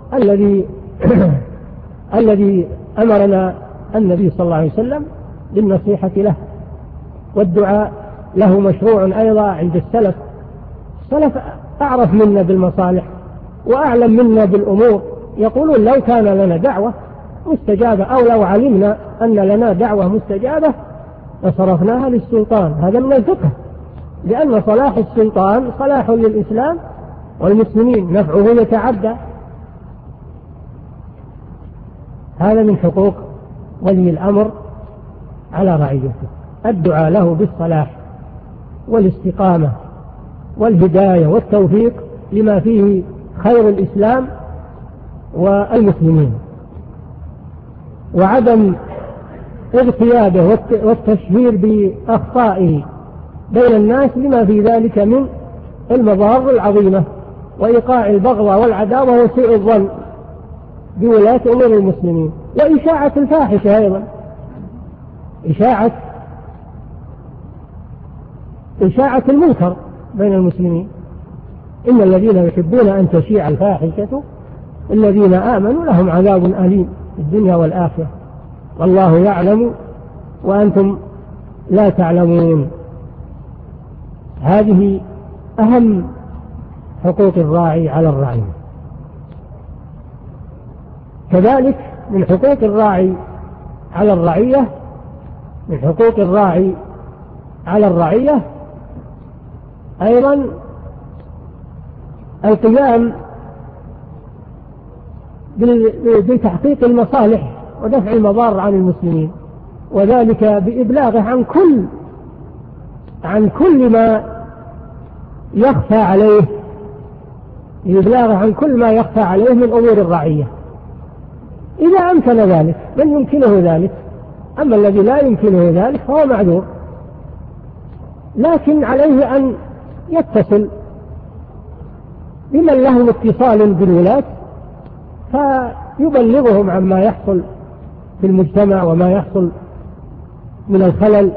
الذي أمرنا النبي صلى الله عليه وسلم بالنصيحة له والدعاء له مشروع أيضا عند السلف. السلف أعرف منا بالمصالح وأعلم منا بالأمور، يقولون لو كان لنا دعوة مستجابة أو لو علمنا أن لنا دعوة مستجابة لصرفناها للسلطان. هذا من الفقه، لأن صلاح السلطان صلاح للإسلام والمسلمين، نفعه يتعدى. هذا من حقوق ولي الأمر على رعيته، الدعاء له بالصلاح والاستقامة والهداية والتوفيق لما فيه خير الإسلام والمسلمين، وعدم اغتيابه والتشهير بأخطائه بين الناس لما في ذلك من المضار العظيمة وإيقاع البغضاء والعداوة وسوء الظن بولاة أمور المسلمين، وإشاعة الفاحشة أيضا، إشاعة المنكر بين المسلمين. إن الذين يحبون أن تشيع الفاحشة الذين آمنوا لهم عذاب أليم في الدنيا والآخرة والله يعلم وأنتم لا تعلمون. هذه أهم حقوق الراعي على الرعية. كذلك من حقوق الراعي على الرعية، من حقوق الراعي على الرعية أيضا القيام بتحقيق المصالح ودفع المضار عن المسلمين، وذلك بإبلاغه عن كل ما يخفى عليه، بإبلاغه عن كل ما يخفى عليه من أمور الرعية إذا أمكن ذلك، من يمكنه ذلك. أما الذي لا يمكنه ذلك فهو معذور، لكن عليه أن يتصل بمن لهم اتصال بالولاة فيبلغهم عما يحصل في المجتمع وما يحصل من الخلل.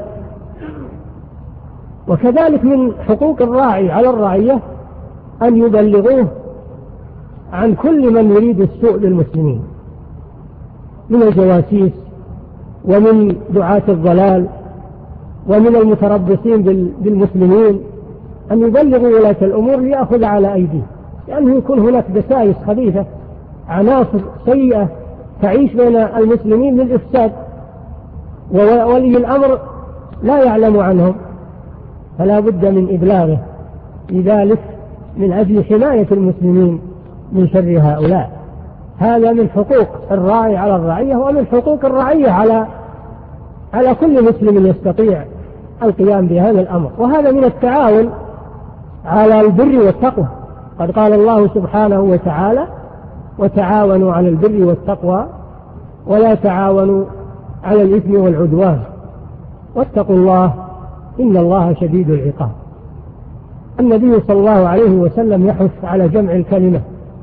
وكذلك من حقوق الراعي على الرعية أن يبلغوه عن كل من يريد السوء للمسلمين من الجواسيس ومن دعاة الضلال ومن المتربصين بالمسلمين، أن يبلغوا ولاة الأمور ليأخذ على أيديه، لأنه يكون هناك دسائس خبيثة، عناصر سيئة تعيش بين المسلمين للإفساد، وولي الأمر لا يعلم عنهم، فلا بد من إبلاغه لذلك من أجل حماية المسلمين من شر هؤلاء. هذا من حقوق الراعي على الرعية، ومن حقوق الرعية على كل مسلم يستطيع القيام بهذا الأمر. وهذا من التعاون على البر والتقوى، قد قال الله سبحانه وتعالى: وتعاونوا على البر والتقوى ولا تعاونوا على الإثم والعدوان واتقوا الله إن الله شديد العقاب. النبي صلى الله عليه وسلم يحث على جمع الكلمة،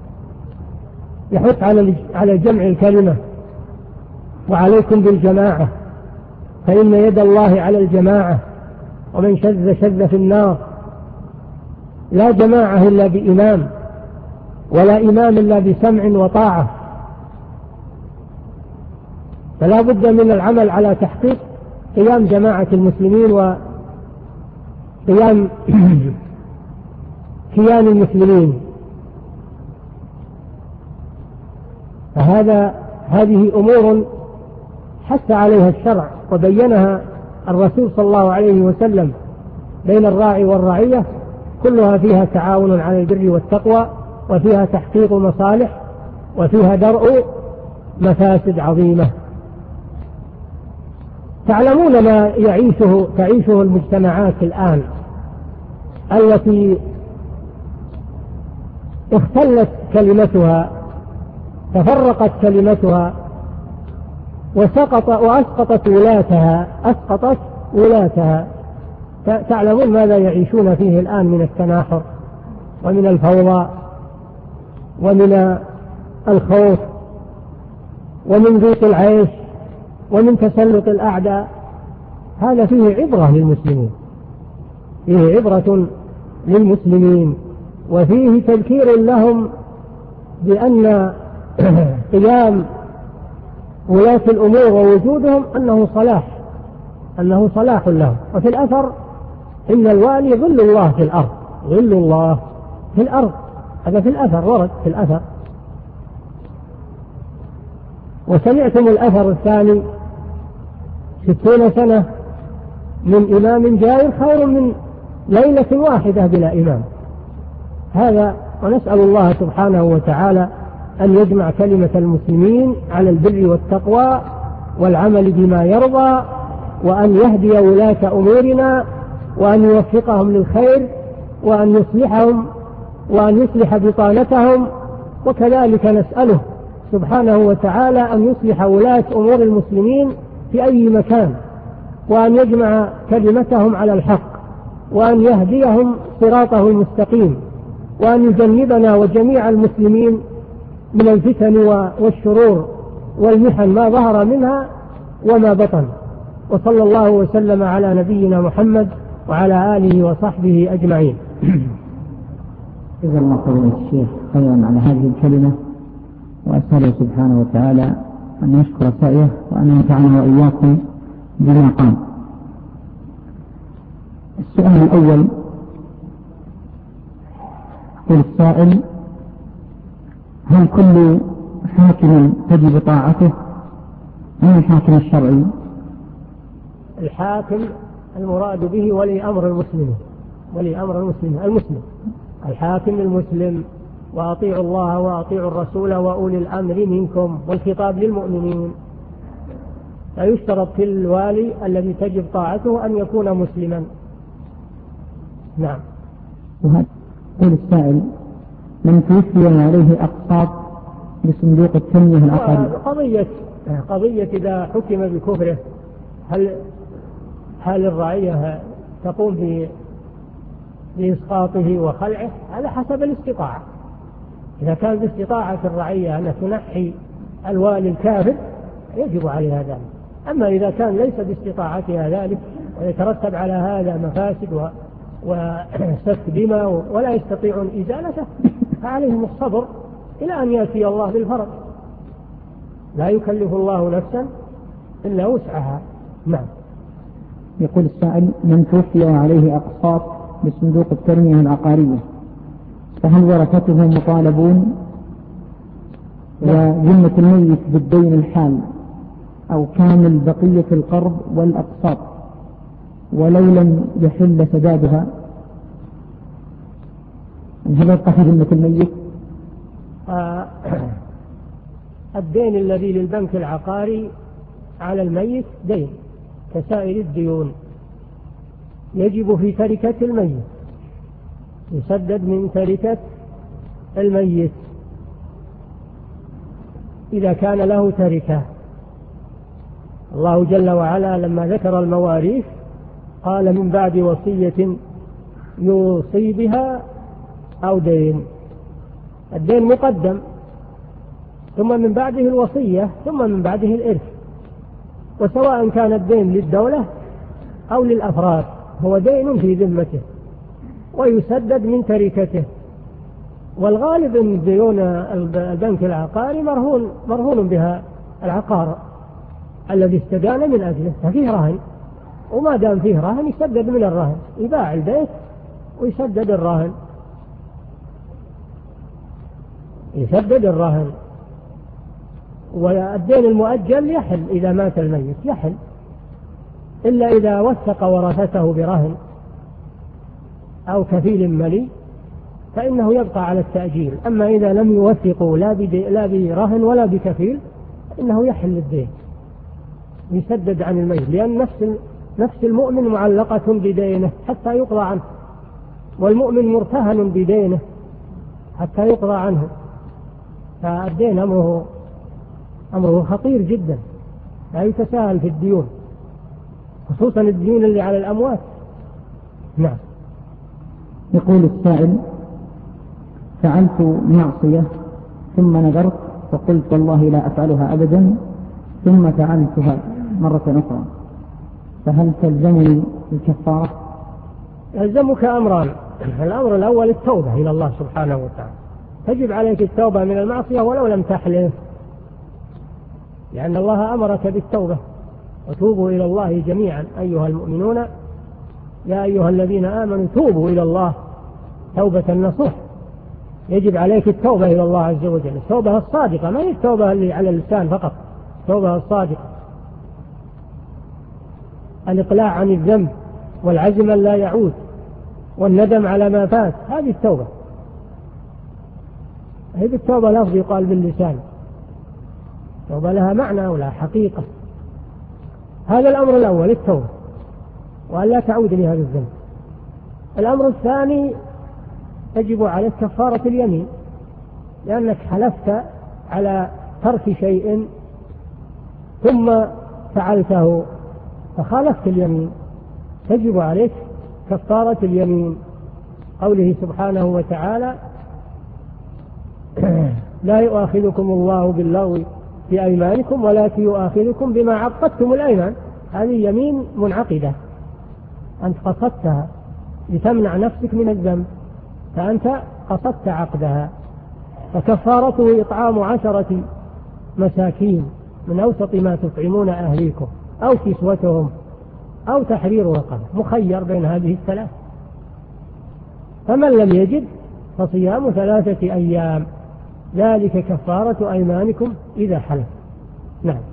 يحث على جمع الكلمة: وعليكم بالجماعة فإن يد الله على الجماعة ومن شذ في النار. لا جماعة إلا بإمام، ولا إمام إلا بسمع وطاعة، فلا بد من العمل على تحقيق قيام جماعة المسلمين وقيام كيان المسلمين. هذه أمور حث عليها الشرع وبينها الرسول صلى الله عليه وسلم بين الراعي والرعية، كلها فيها تعاون على البر والتقوى، وفيها تحقيق مصالح، وفيها درء مفاسد عظيمة. تعلمون ما تعيشه المجتمعات الآن التي اختلت كلمتها، تفرقت كلمتها، وأسقطت ولاتها. تعلمون ماذا يعيشون فيه الآن من التناحر ومن الفوضى ومن الخوف ومن ضيق العيش ومن تسلط الأعداء. هذا فيه عبرة للمسلمين، فيه عبرة للمسلمين، وفيه تذكير لهم بأن قيام ولاة الأمور ووجودهم أنه صلاح لهم. وفي الأثر إن الوالي ظل الله في الأرض، ظل الله في الأرض، هذا في الأثر، ورد في الأثر. وسمعتم الأثر الثاني: 60 سنة من إمام جائر خير من ليلة واحدة بلا إمام. هذا، ونسأل الله سبحانه وتعالى أن يجمع كلمة المسلمين على البر والتقوى والعمل بما يرضى، وأن يهدي ولاة أمورنا، وأن يوفقهم للخير، وأن يصلحهم، وأن يصلح بطانتهم. وكذلك نسأله سبحانه وتعالى أن يصلح ولاة أمور المسلمين في أي مكان، وأن يجمع كلمتهم على الحق، وأن يهديهم صراطه المستقيم، وأن يجنبنا وجميع المسلمين من الفتن والشرور والمحن ما ظهر منها وما بطن. وصلى الله وسلم على نبينا محمد وعلى آله وصحبه أجمعين. جزا الله فضيلة الشيخ خيرا على هذه الكلمة، وأسأله سبحانه وتعالى أن يشكر سعيه وأن ينفعنا وإياكم بما قال. السؤال الأول، يقول السائل: هل كل حاكم تجب طاعته أم الحاكم الشرعي؟ الحاكم المراد به ولي أمر المسلمين، ولي أمر المسلم الحاكم المسلم، وأطيعوا الله وأطيعوا الرسول وأولي الأمر منكم، والخطاب للمؤمنين. لا يشترط في الوالي الذي تجب طاعته أن يكون مسلما. نعم. يقول السائل: من توفي عليه أقساط بصندوق التنمية العقاري. قضية إذا حكم بكفره هل الرعية تقوم بإسقاطه وخلعه؟ على حسب الاستطاعة. إذا كان باستطاعة الرعية أن تنحي الوالي الكافر يجب عليها ذلك. أما إذا كان ليس باستطاعتها ذلك ويترتب على هذا مفاسد وسفك دماء ولا يستطيعون إزالته، فعليهم الصبر إلى أن يأتي الله بالفرج. لا يكلف الله نفسا إلا وسعها. نعم. يقول السائل: من توفي عليه أقساط بصندوق التنمية العقارية فهل ورثته مطالبون وذمة الميت بالدين الحال أو كامل بقية القرض والأقساط ولو لم يحل سدادها؟ هل يبقى في ذمة الميت؟ الدين الذي للبنك العقاري على الميت دين كسائر الديون، يجب في تركة الميت، يسدد من تركة الميت إذا كان له تركة. الله جل وعلا لما ذكر المواريث قال: من بعد وصية يوصي بها أو دين. الدين مقدم، ثم من بعده الوصية، ثم من بعده الإرث. وسواء كان الدين للدولة أو للأفراد هو دين في ذمته ويسدد من تركته. والغالب أن ديون البنك العقاري مرهون بها العقار الذي استدان من أجله، ففيه رهن، وما دام فيه رهن يسدد من الرهن، يباع البيت ويسدد الرهن، يسدد الرهن. والدين المؤجل يحل إذا مات الميت، يحل إلا إذا وثق ورثته برهن أو كفيل ملي فإنه يبقى على التأجيل. أما إذا لم يوثقوا لا برهن ولا بكفيل إنه يحل الدين، يسدد عن الميت، لأن نفس المؤمن معلقة بدينه حتى يقضى عنه، والمؤمن مرتهن بدينه حتى يقضى عنه. فالدين أمره خطير جدا، لا يتساهل في الديون، خصوصا الديون اللي على الأموات. نعم. يقول السائل: فعلت معصية ثم نذرت فقلت والله لا أفعلها أبدا ثم فعلتها مرة أخرى، فهل تلزمني الكفارة؟ يلزمك أمران. الأمر الأول التوبة إلى الله سبحانه وتعالى، تجب عليك التوبة من المعصية ولو لم تحلف، لأن الله أمرك بالتوبة: وتوبوا إلى الله جميعا أيها المؤمنون يا أيها الذين آمنوا توبوا إلى الله توبة نصوح. يجب عليك التوبة إلى الله عز وجل، التوبة الصادقة، ما هي التوبة اللي على اللسان فقط، التوبة الصادقة، الإقلاع عن الذنب والعزم لا يعود والندم على ما فات، هذه التوبة. هذه التوبة لفظ يقال باللسان، توبة لها معنى ولا حقيقة. هذا الأمر الأول التوبة، وأن لا تعود لهذا الذنب. الأمر الثاني تجب عليك كفارة اليمين، لأنك حلفت على ترك شيء ثم فعلته فخالفت اليمين، تجب عليك كفارة اليمين، قوله سبحانه وتعالى: لا يؤاخذكم الله باللغو في أيمانكم ولكن يؤاخذكم بما عقدتم الأيمان. هذه يمين منعقدة، أنت قصدتها لتمنع نفسك من الذنب، فأنت قصدت عقدها، فكفارته إطعام 10 مساكين من أوسط ما تطعمون أهليكم أو كسوتهم أو تحرير رقبة، مخير بين هذه الثلاث. فمن لم يجد فصيام 3 أيام، ذلك كفارة أيمانكم إذا حلف. نعم.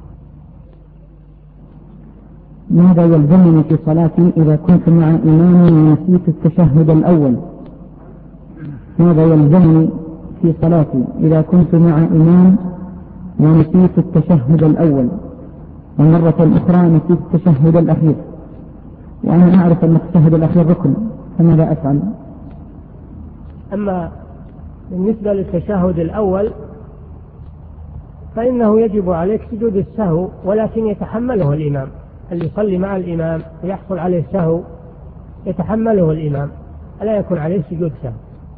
ماذا يلزمني في صلاتي إذا كنت مع إمام ونسيت التشهد الأول؟ ماذا يلزمني في صلاتي إذا كنت مع إمام ونسيت التشهد الأول، ومرة أخرى نسيت التشهد الأخير، وأنا أعرف أن التشهد الأخير ركن، فماذا أفعل؟ أما بالنسبة للتشهد الأول فإنه يجب عليك سجود السهو، ولكن يتحمله الإمام. اللي يصلي مع الإمام ويحصل عليه سهو يتحمله الإمام، لا يكون عليه سجود سهو.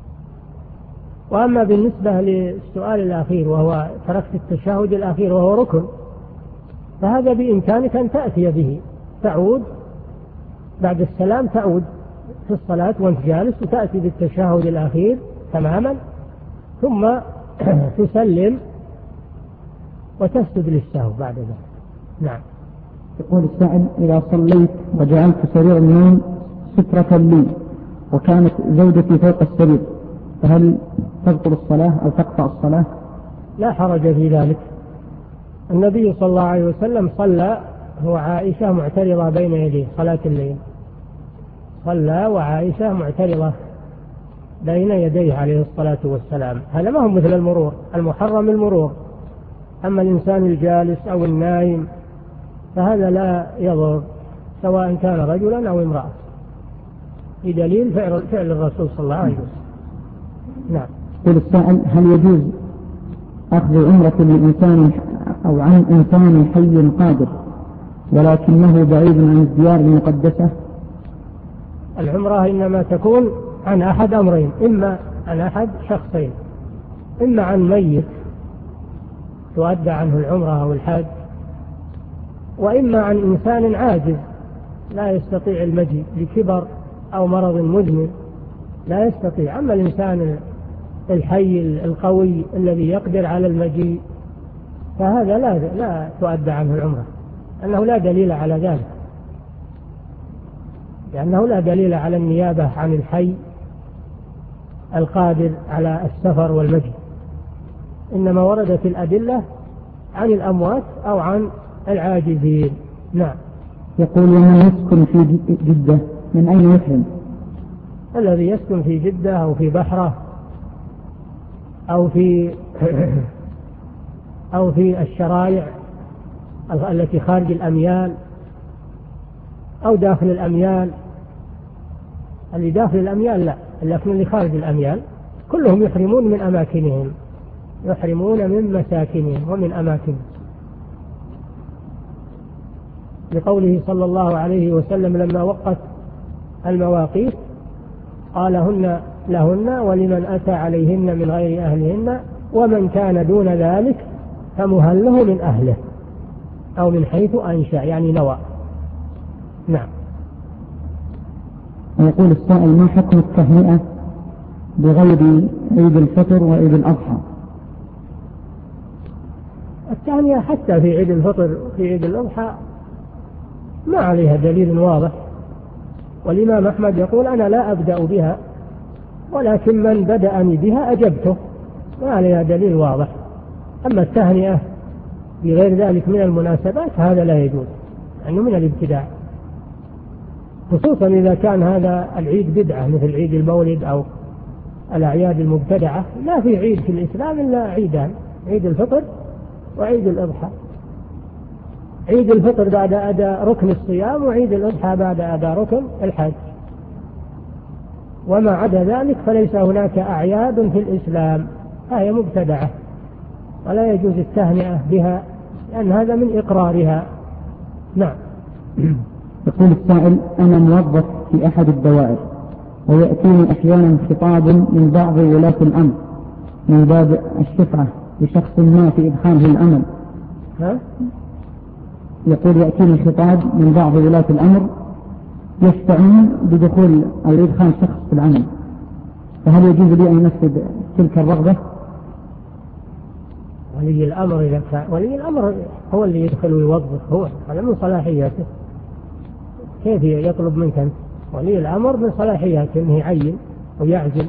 وأما بالنسبة للسؤال الأخير وهو تركت التشهد الأخير وهو ركن، فهذا بإمكانك أن تأتي به، تعود بعد السلام، تعود في الصلاة وانت جالس وتأتي بالتشهد الأخير تماما، ثم تسلم وتسجد للسهو بعد ذلك. نعم. يقول السائل: إذا صليت وجعلت سرير النوم سترة لي وكانت زوجتي فوق السرير، فهل تبطل الصلاة أو تقطع الصلاة؟ لا حرج في ذلك. النبي صلى الله عليه وسلم صلى وعائشة معترضة بين يديه صلاة الليل، صلى وعائشة معترضة بين يديه عليه الصلاة والسلام. هذا ما هو مثل المرور، المحرم المرور. أما الإنسان الجالس أو النايم فهذا لا يضر، سواء كان رجلا أو امرأة، بدليل فعل الرسول صلى الله عليه وسلم. نعم. يقول السائل: هل يجوز أخذ عمرة لإنسان أو عن إنسان حي قادر ولكنه بعيد عن الديار المقدسة؟ العمرة إنما تكون عن أحد أمرين: إما عن أحد شخصين، إما عن ميت تؤدى عنه العمرة أو الحج، وإما عن إنسان عاجز لا يستطيع المجيء لكبر أو مرض مزمن لا يستطيع. أما الإنسان الحي القوي الذي يقدر على المجيء فهذا لا تؤدى عنه العمرة، أنه لا دليل على ذلك، لأنه لا دليل على النيابة عن الحي القادر على السفر والمجيء، إنما وردت الأدلة عن الأموات أو عن العاجزين. نعم. يقول: ومن يسكن في جدة من أين يحرم؟ الذي يسكن في جدة أو في بحرة أو في الشرائع التي خارج الأميال أو داخل الأميال. اللي داخل الأميال لا، لكن اللي خارج الأميال كلهم يحرمون من أماكنهم، يحرمون من مساكنهم ومن أماكنهم، لقوله صلى الله عليه وسلم لما وقت المواقيت قال: هن لهن ولمن أتى عليهن من غير أهلهن ومن كان دون ذلك فمهله من أهله أو من حيث أنشأ، يعني نوى. نعم. ويقول السائل: ما حكم التهنئة بغير عيد الفطر وعيد الأضحى؟ التهنئة حتى في عيد الفطر وفي عيد الأضحى ما عليها دليل واضح، والإمام أحمد يقول: أنا لا أبدأ بها ولكن من بدأني بها أجبته، ما عليها دليل واضح. أما التهنئة بغير ذلك من المناسبات هذا لا يجوز، لأنه من الابتداع، خصوصا إذا كان هذا العيد بدعة مثل عيد المولد أو الأعياد المبتدعة. لا في عيد في الإسلام إلا عيدان: عيد الفطر وعيد الأضحى. عيد الفطر بعد أداء ركن الصيام، وعيد الأضحى بعد أداء ركن الحج. وما عدا ذلك فليس هناك أعياد في الإسلام، هي مبتدعة ولا يجوز التهنئة بها، لأن هذا من إقرارها. نعم. يقول السائل: أنا موظف في أحد الدوائر، ويأتيني أحيانا خطاب من بعض ولاة الأمر من باب الشفعة لشخص ما في إدخاله العمل. يقول يأتيني خطاب من بعض ولاة الأمر يشفعون بدخول أو إدخال شخص في العمل، فهل يجوز لي أن أنفذ تلك الرغبة؟ ولي الأمر إذا كان ولي الأمر هو اللي يدخل ويوظف، هو هذا من صلاحياته. كيف يطلب منك أنت؟ ولي الأمر من صلاحياته أنه يعين ويعزل.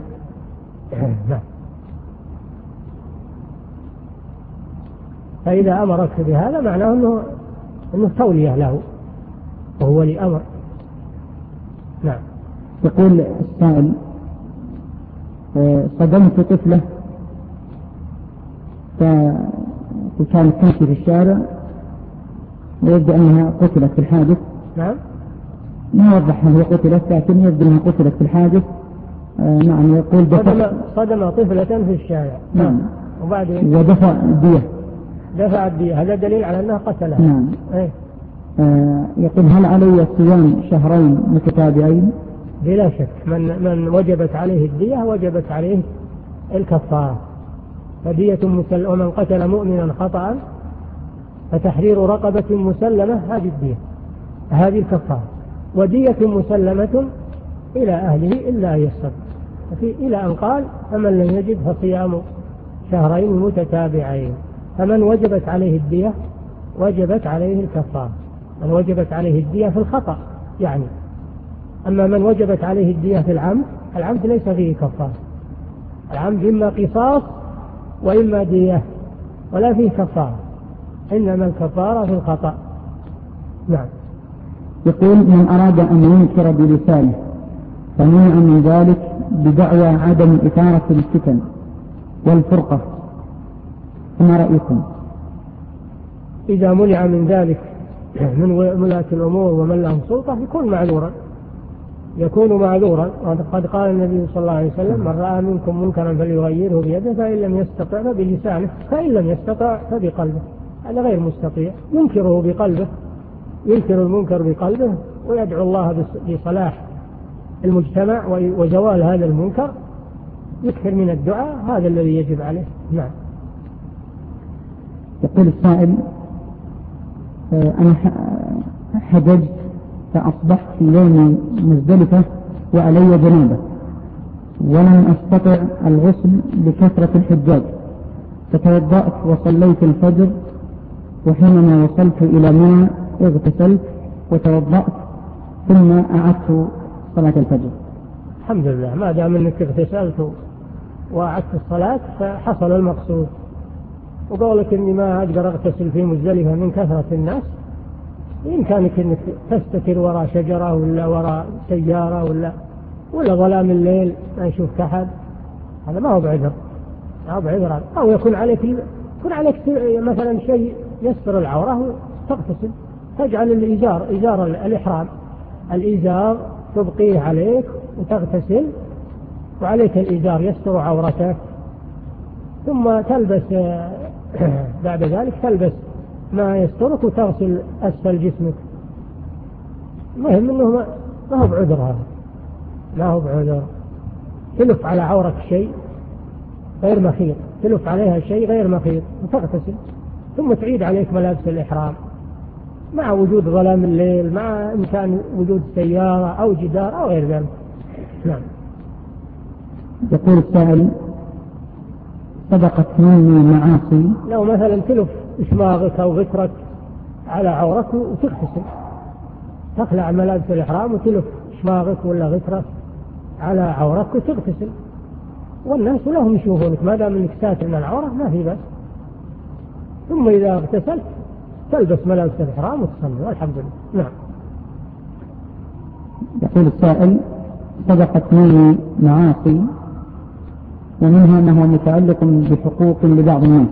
فإذا أمرك بهذا معناه أنه توليه له وهو ولي أمر. نعم. يقول السائل صدمت طفلة فكانت تمشي في الشارع ويبدو أنها قتلت في الحادث. نعم. ما وضح هل هي قتلت، لكن يبدو أنها قتلت في الحادث. نعم. يقول صدم طفلة في الشارع. نعم. وبعدين ودفع الدية. دفع الدية، هذا دليل على أنها قتلها. نعم. يقول هل علي صيام شهرين متتابعين؟ بلا شك من وجبت عليه الدية وجبت عليه الكفارة. فدية ومن قتل مؤمنا خطأ فتحرير رقبة مسلمة، هذه الدية، هذه الكفارة. ودية مسلمة إلى أهله إلا يصدق، إلى أن قال فمن لم يجد فصيام شهرين متتابعين. فمن وجبت عليه الدية وجبت عليه الكفارة، من وجبت عليه الدية في الخطأ يعني. أما من وجبت عليه الدية في العمد ليس فيه كفارة. العمد إما قصاص وإما دية ولا فيه كفارة، إنما الكفارة في الخطأ. نعم. يقول من أراد أن ينكر بلسانه فمنع من ذلك بدعوى عدم إثارة الفتن والفرقة، فما رأيكم؟ إذا منع من ذلك من ولاة الأمور ومن لهم سلطة يكون معذورا. وقد قال النبي صلى الله عليه وسلم من رأى منكم منكرا فليغيره بيده، فإن لم يستطع فبلسانه، فإن لم يستطع فبقلبه. هذا غير مستطيع، ينكره بقلبه، ينكر المنكر بقلبه ويدعو الله بصلاح المجتمع وزوال هذا المنكر، يكثر من الدعاء، هذا الذي يجب عليه. نعم. يقول السائل أنا حججت فأصبحت في يوم مزدلفة وعلي جنابة ولم أستطع الغسل لكثرة الحجاج، فتوضأت وصليت الفجر، وحينما وصلت إلى منى اغتسلت وتوضأت ثم أعدت صلاة الفجر. الحمد لله، ما دام أنك اغتسلت وأعدت الصلاة فحصل المقصود. وقولك إني ما أقدر أغتسل في مزدلفة من كثرة الناس، بإمكانك أنك تستتر وراء شجرة ولا وراء سيارة ولا ظلام الليل ما يشوفك أحد، هذا ما هو بعذر، أو يكون عليك مثلا شيء يستر العورة تغتسل، تجعل إزار الإحرام، الإزار تبقيه عليك وتغتسل، وعليك الإزار يستر عورتك، ثم تلبس بعد ذلك تلبس ما يسترك وتغسل أسفل جسمك. المهم أنه ما هو بعذر، هذا ما هو بعذر. تلف على عورك شيء غير مخيط، تلف عليها شيء غير مخيط وتغتسل، ثم تعيد عليك ملابس الإحرام مع وجود ظلام الليل، مع إمكان وجود سيارة أو جدار أو غير ذلك. نعم. يقول السائل سبقت مني معاصي. لو مثلا تلف إشماغك أو غترك على عورك وتغتسل، تخلع ملابس الإحرام وتلف إشماغك ولا غترك على عورك وتغتسل، والناس لهم يشوفونك، ما دام انك ساتر من العورة ما في بس. ثم إذا اغتسلت تلبس ملابس الإحرام وتصلي والحمد لله. نعم. يقول السائل سبقت مني معاصي ومنها أنه متعلق بحقوق لبعض الناس،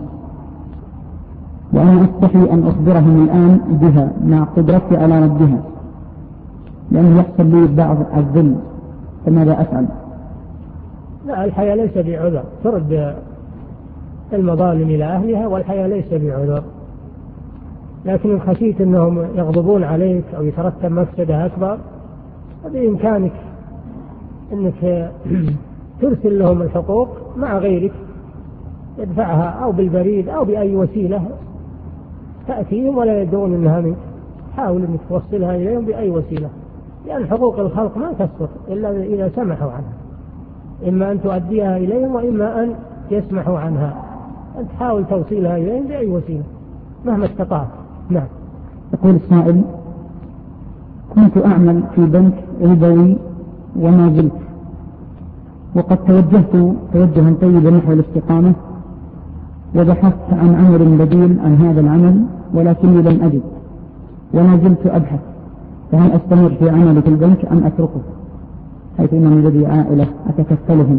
وأنا أستحي أن أخبرهم الآن بها مع قدرتي على ردها، لأنه يحصل لي بعض الذل، فماذا أفعل؟ لا، الحياة ليس بعذر، ترد المظالم إلى أهلها، والحياة ليس بعذر. لكن إن خشيت أنهم يغضبون عليك أو يترتب مفسدة أكبر بإمكانك أنك ترسل لهم الحقوق مع غيرك يدفعها أو بالبريد أو بأي وسيلة تأتيهم ولا يدرون أنها منك. حاول أنك توصلها إليهم بأي وسيلة، لأن حقوق الخلق ما تسقط إلا إذا سمحوا عنها، إما أن تؤديها إليهم وإما أن يسمحوا عنها. أنت حاول توصيلها إليهم بأي وسيلة مهما استطعت. نعم. يقول السائل: كنت أعمل في بنك ربوي وما زلت، وقد توجهت توجها طيبا نحو الاستقامة وبحثت عن عمل بديل عن هذا العمل ولكني لم أجد وما زلت أبحث، فهل أستمر في عملي في البنك أم أتركه، حيث أنني لدي عائلة أتكفلهم؟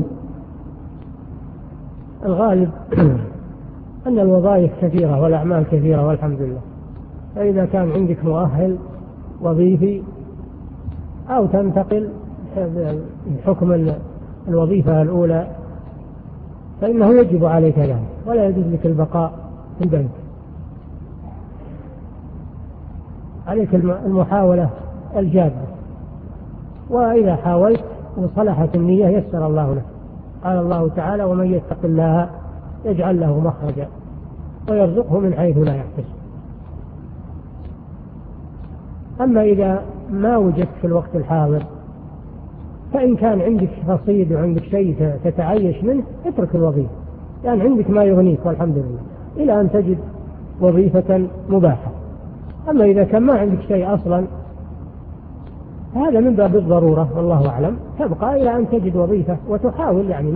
الغالب أن الوظائف كثيرة والأعمال كثيرة والحمد لله، فإذا كان عندك مؤهل وظيفي أو تنتقل بحكم الوظيفة الأولى فإنه يجب عليك ذلك، ولا يجوز لك البقاء في البنك. عليك المحاولة الجادة، وإذا حاولت وصلحت النية يسر الله لك. قال الله تعالى: ومن يتق الله يجعل له مخرجا ويرزقه من حيث لا يحتسب. أما إذا ما وجدت في الوقت الحاضر فإن كان عندك رصيد وعندك شيء تتعيش منه اترك الوظيفة، لأن يعني عندك ما يغنيك والحمد لله إلى أن تجد وظيفة مباحة. أما إذا كان ما عندك شيء أصلا هذا من باب الضرورة والله أعلم، تبقى إلى أن تجد وظيفة وتحاول، يعني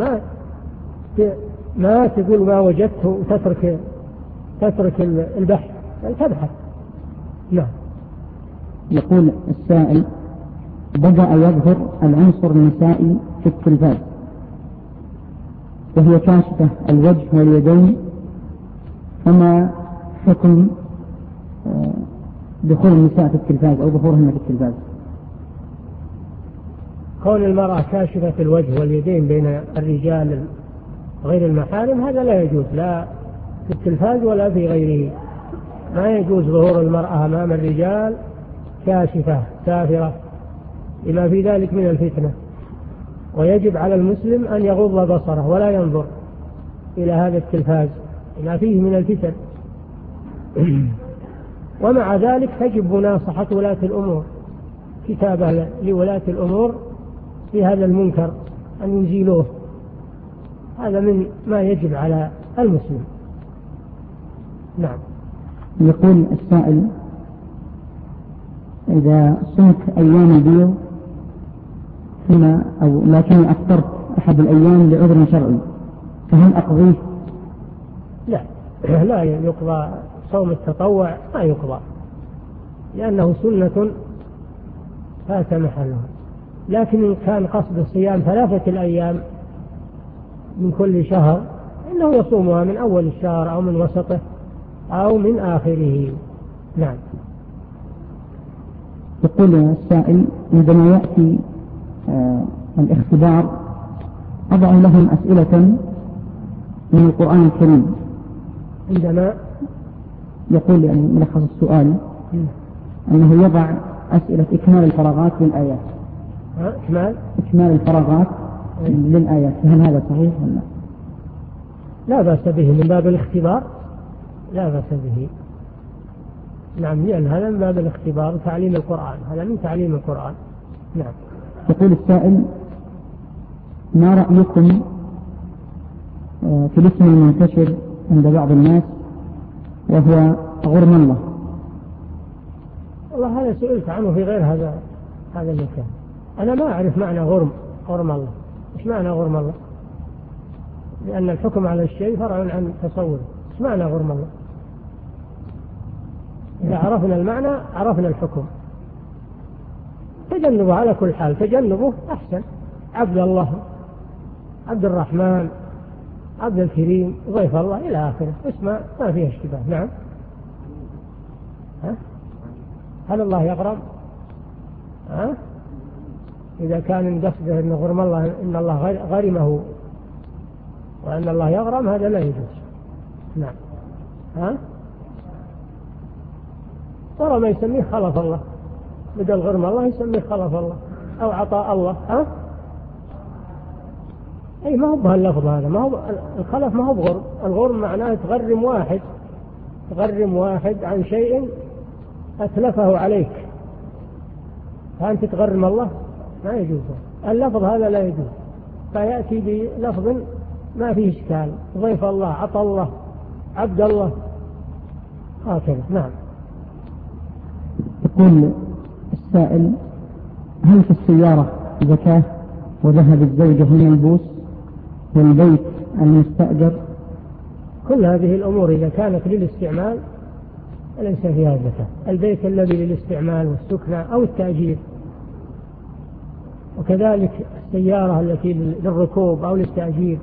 ما تقول ما وجدته وتترك البحث، يعني تبحث. نعم. يقول السائل: بدأ يظهر العنصر النسائي في التلفاز وهي كاشفة الوجه واليدين، فما حكم دخول النساء في التلفاز أو ظهورهن في التلفاز؟ كون المرأة كاشفة الوجه واليدين بين الرجال غير المحارم هذا لا يجوز، لا في التلفاز ولا في غيره. ما يجوز ظهور المرأة أمام الرجال كاشفة سافرة لما في ذلك من الفتنة، ويجب على المسلم أن يغض بصره ولا ينظر إلى هذا التلفاز لما فيه من الفتن. ومع ذلك تجب مناصحة ولاة الأمور، كتابة لولاة الأمور في هذا المنكر أن يزيلوه، هذا من ما يجب على المسلم. نعم. يقول السائل: إذا صمت أيام البيض لكني أفطرت أحد الأيام لعذر شرعي فهل أقضيه؟ لا يقضى صوم التطوع، ما يقضى لأنه سنة فات محلها. لكن إن كان قصد الصيام 3 الأيام من كل شهر إنه يصومها من أول الشهر أو من وسطه أو من آخره. نعم. يقول السائل: عندما يأتي الاختبار أضع لهم أسئلة من القرآن الكريم. عندما يقول يعني ملخص السؤال أنه يضع أسئلة إكمال الفراغات للآيات. إكمال الفراغات للآيات، هل هذا صحيح ولا لا بأس به من باب الاختبار؟ لا بأس به. نعم، لأن هذا من باب الاختبار وتعليم القرآن، هذا من تعليم القرآن. نعم. يقول السائل: ما رأيكم في الاسم المنتشر عند بعض الناس وهو غرم الله؟ والله هذا سئلت عنه في غير هذا المكان. أنا ما أعرف معنى غرم الله. إيش معنى غرم الله؟ لأن الحكم على الشيء فرع عن تصوره. إيش معنى غرم الله؟ إذا عرفنا المعنى عرفنا الحكم. تجنبه على كل حال، تجنبه أحسن. عبد الله، عبد الرحمن، عبد الكريم، ضيف الله إلى آخره، اسمه ما فيه اشتباه. نعم. هل الله يغرم؟ إذا كان قصده أن غرم الله إن الله غرمه وأن الله يغرم هذا لا يجوز. نعم. غرم يسميه خلف الله، بدل غرم الله يسميه خلف الله. أو عطاء الله. أي ما هو بهاللفظ هذا، ما هو الخلف، ما هو بغرم. الغرم معناه تغرم واحد عن شيء أتلفه عليك، فأنت تغرم الله، ما يجوز. اللفظ هذا لا يجوز، فيأتي بلفظ ما فيه إشكال، ضيف الله، عطى الله، عبد الله، هكذا. نعم. يقول السائل: هل في السيارة زكاة وذهب الزوجة الملبوس والبيت المستأجر؟ كل هذه الأمور إذا كانت للاستعمال ليس فيها زكاة. البيت الذي للاستعمال والسكنة أو التأجير، وكذلك السيارة التي للركوب أو للتأجير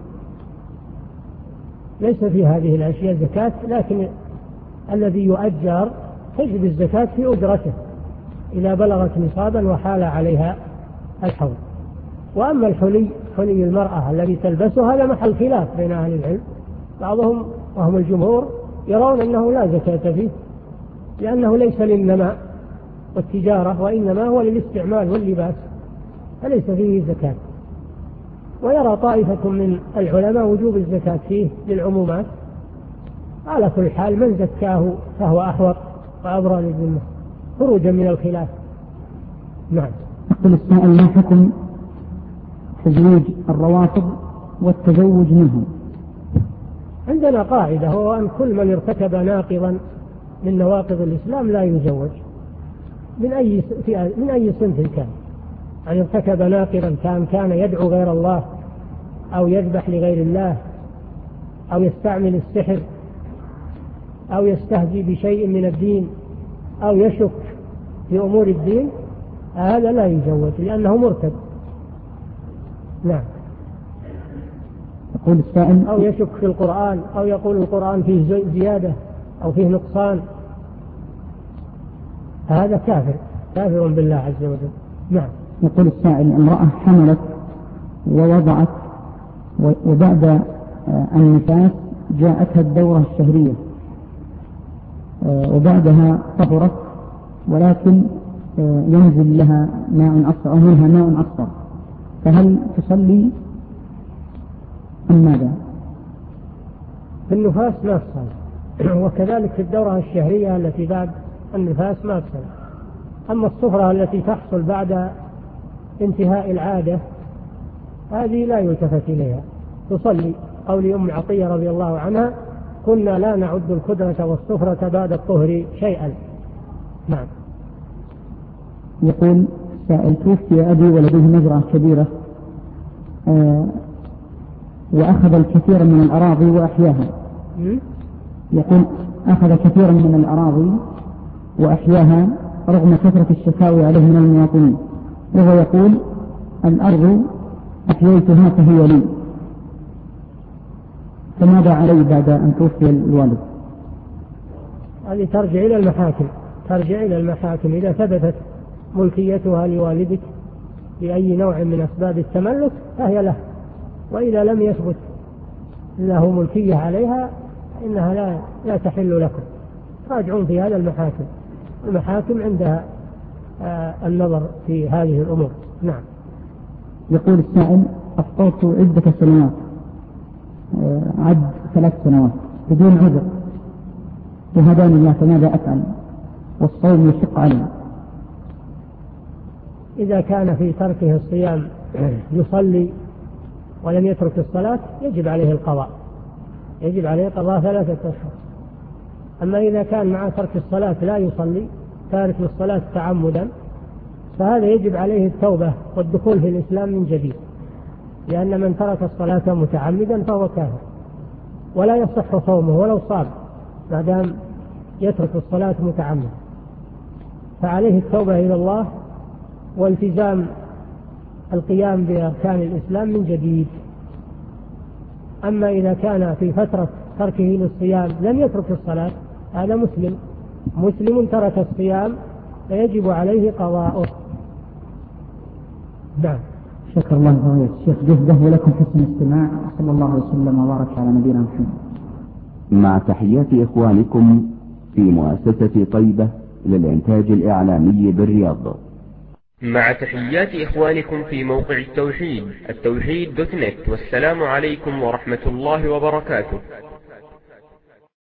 ليس في هذه الأشياء زكاة، لكن الذي يؤجر تجب الزكاة في أجرته إذا بلغت نصابا وحال عليها الحول. وأما الحلي، حلي المرأة الذي تلبسه، هذا محل خلاف بين أهل العلم. بعضهم وهم الجمهور يرون أنه لا زكاة فيه لأنه ليس للنماء والتجارة، وإنما هو للاستعمال واللباس، فليس فيه زكاة. ويرى طائفة من العلماء وجوب الزكاة فيه للعمومات. على كل حال من زكاه فهو أحوط وأبرى للذمة خروجا من الخلاف. نعم. يقول السائل: ما حكم تزويج الروافض والتزوج منهم؟ عندنا قاعدة، هو أن كل من ارتكب ناقضا من نواقض الإسلام لا يزوج من أي صنف كان. أن ارتكب ناقضا كان يدعو غير الله أو يذبح لغير الله أو يستعمل السحر أو يستهزئ بشيء من الدين أو يشك في أمور الدين، هذا لا يزوج لأنه مرتد. نعم. يقول السائل: أو يشك في القرآن أو يقول القرآن فيه زيادة أو فيه نقصان، هذا كافر بالله عز وجل. نعم. يقول السائل: امرأة حملت ووضعت وبعد النفاس جاءتها الدورة الشهرية وبعدها طهرت، ولكن ينزل لها ماء أصفر أو منها ماء أصفر، فهل تصلي أم ماذا؟ في النفاس ما تصلي، وكذلك في الدورة الشهرية التي بعد النفاس ما تصلي. أما الصفرة التي تحصل بعد انتهاء العادة هذه لا يلتفت إليها، تصلي. قول أم عطية رضي الله عنها: كنا لا نعد الكدرة والصفرة بعد الطهر شيئا. نعم. يقول سائل: توفي أبي ولديه مزرعة كبيرة وأخذ الكثير من الأراضي وأحياها. يقول: أخذ كثيرا من الأراضي وأحياها رغم كثرة الشكاوي عليه من المواطنين، وهو يقول: الأرض أحييتها فهي لي، فماذا علي بعد أن توفي الوالد؟ هذه ترجع إلى المحاكم إذا ثبتت ملكيتها لوالدك بأي نوع من أسباب التملك فهي له، وإذا لم يثبت له ملكية عليها إنها لا تحل لكم. راجعون في هذا المحاكم عندها النظر في هذه الأمور. نعم. يقول السائل: أفطرت عدة سنوات، عد 3 سنوات بدون عذر، وهداني الله، فماذا أفعل والصوم يشق علي؟ إذا كان في تركه الصيام يصلي ولم يترك الصلاة يجب عليه القضاء، يجب عليه قضاء 3 أشهر. أما إذا كان مع ترك الصلاة لا يصلي، تارك للصلاة تعمدا، فهذا يجب عليه التوبة والدخول في الإسلام من جديد، لأن من ترك الصلاة متعمدا فهو كافر ولا يصح صومه ولو صام ما دام يترك الصلاة متعمدا، فعليه التوبة إلى الله والتزام القيام بأركان الإسلام من جديد. أما إذا كان في فترة تركه للصيام لم يترك الصلاة، هذا مسلم ترك الصيام فيجب عليه قضاؤه. نعم. شكر الله فضيلة الشيخ جهده ولكم حسن الاستماع، صلى الله وسلم وبارك على نبينا محمد. مع تحيات إخوانكم في مؤسسة طيبة للإنتاج الإعلامي بالرياض. مع تحيات إخوانكم في موقع التوحيد دوت نت، والسلام عليكم ورحمة الله وبركاته.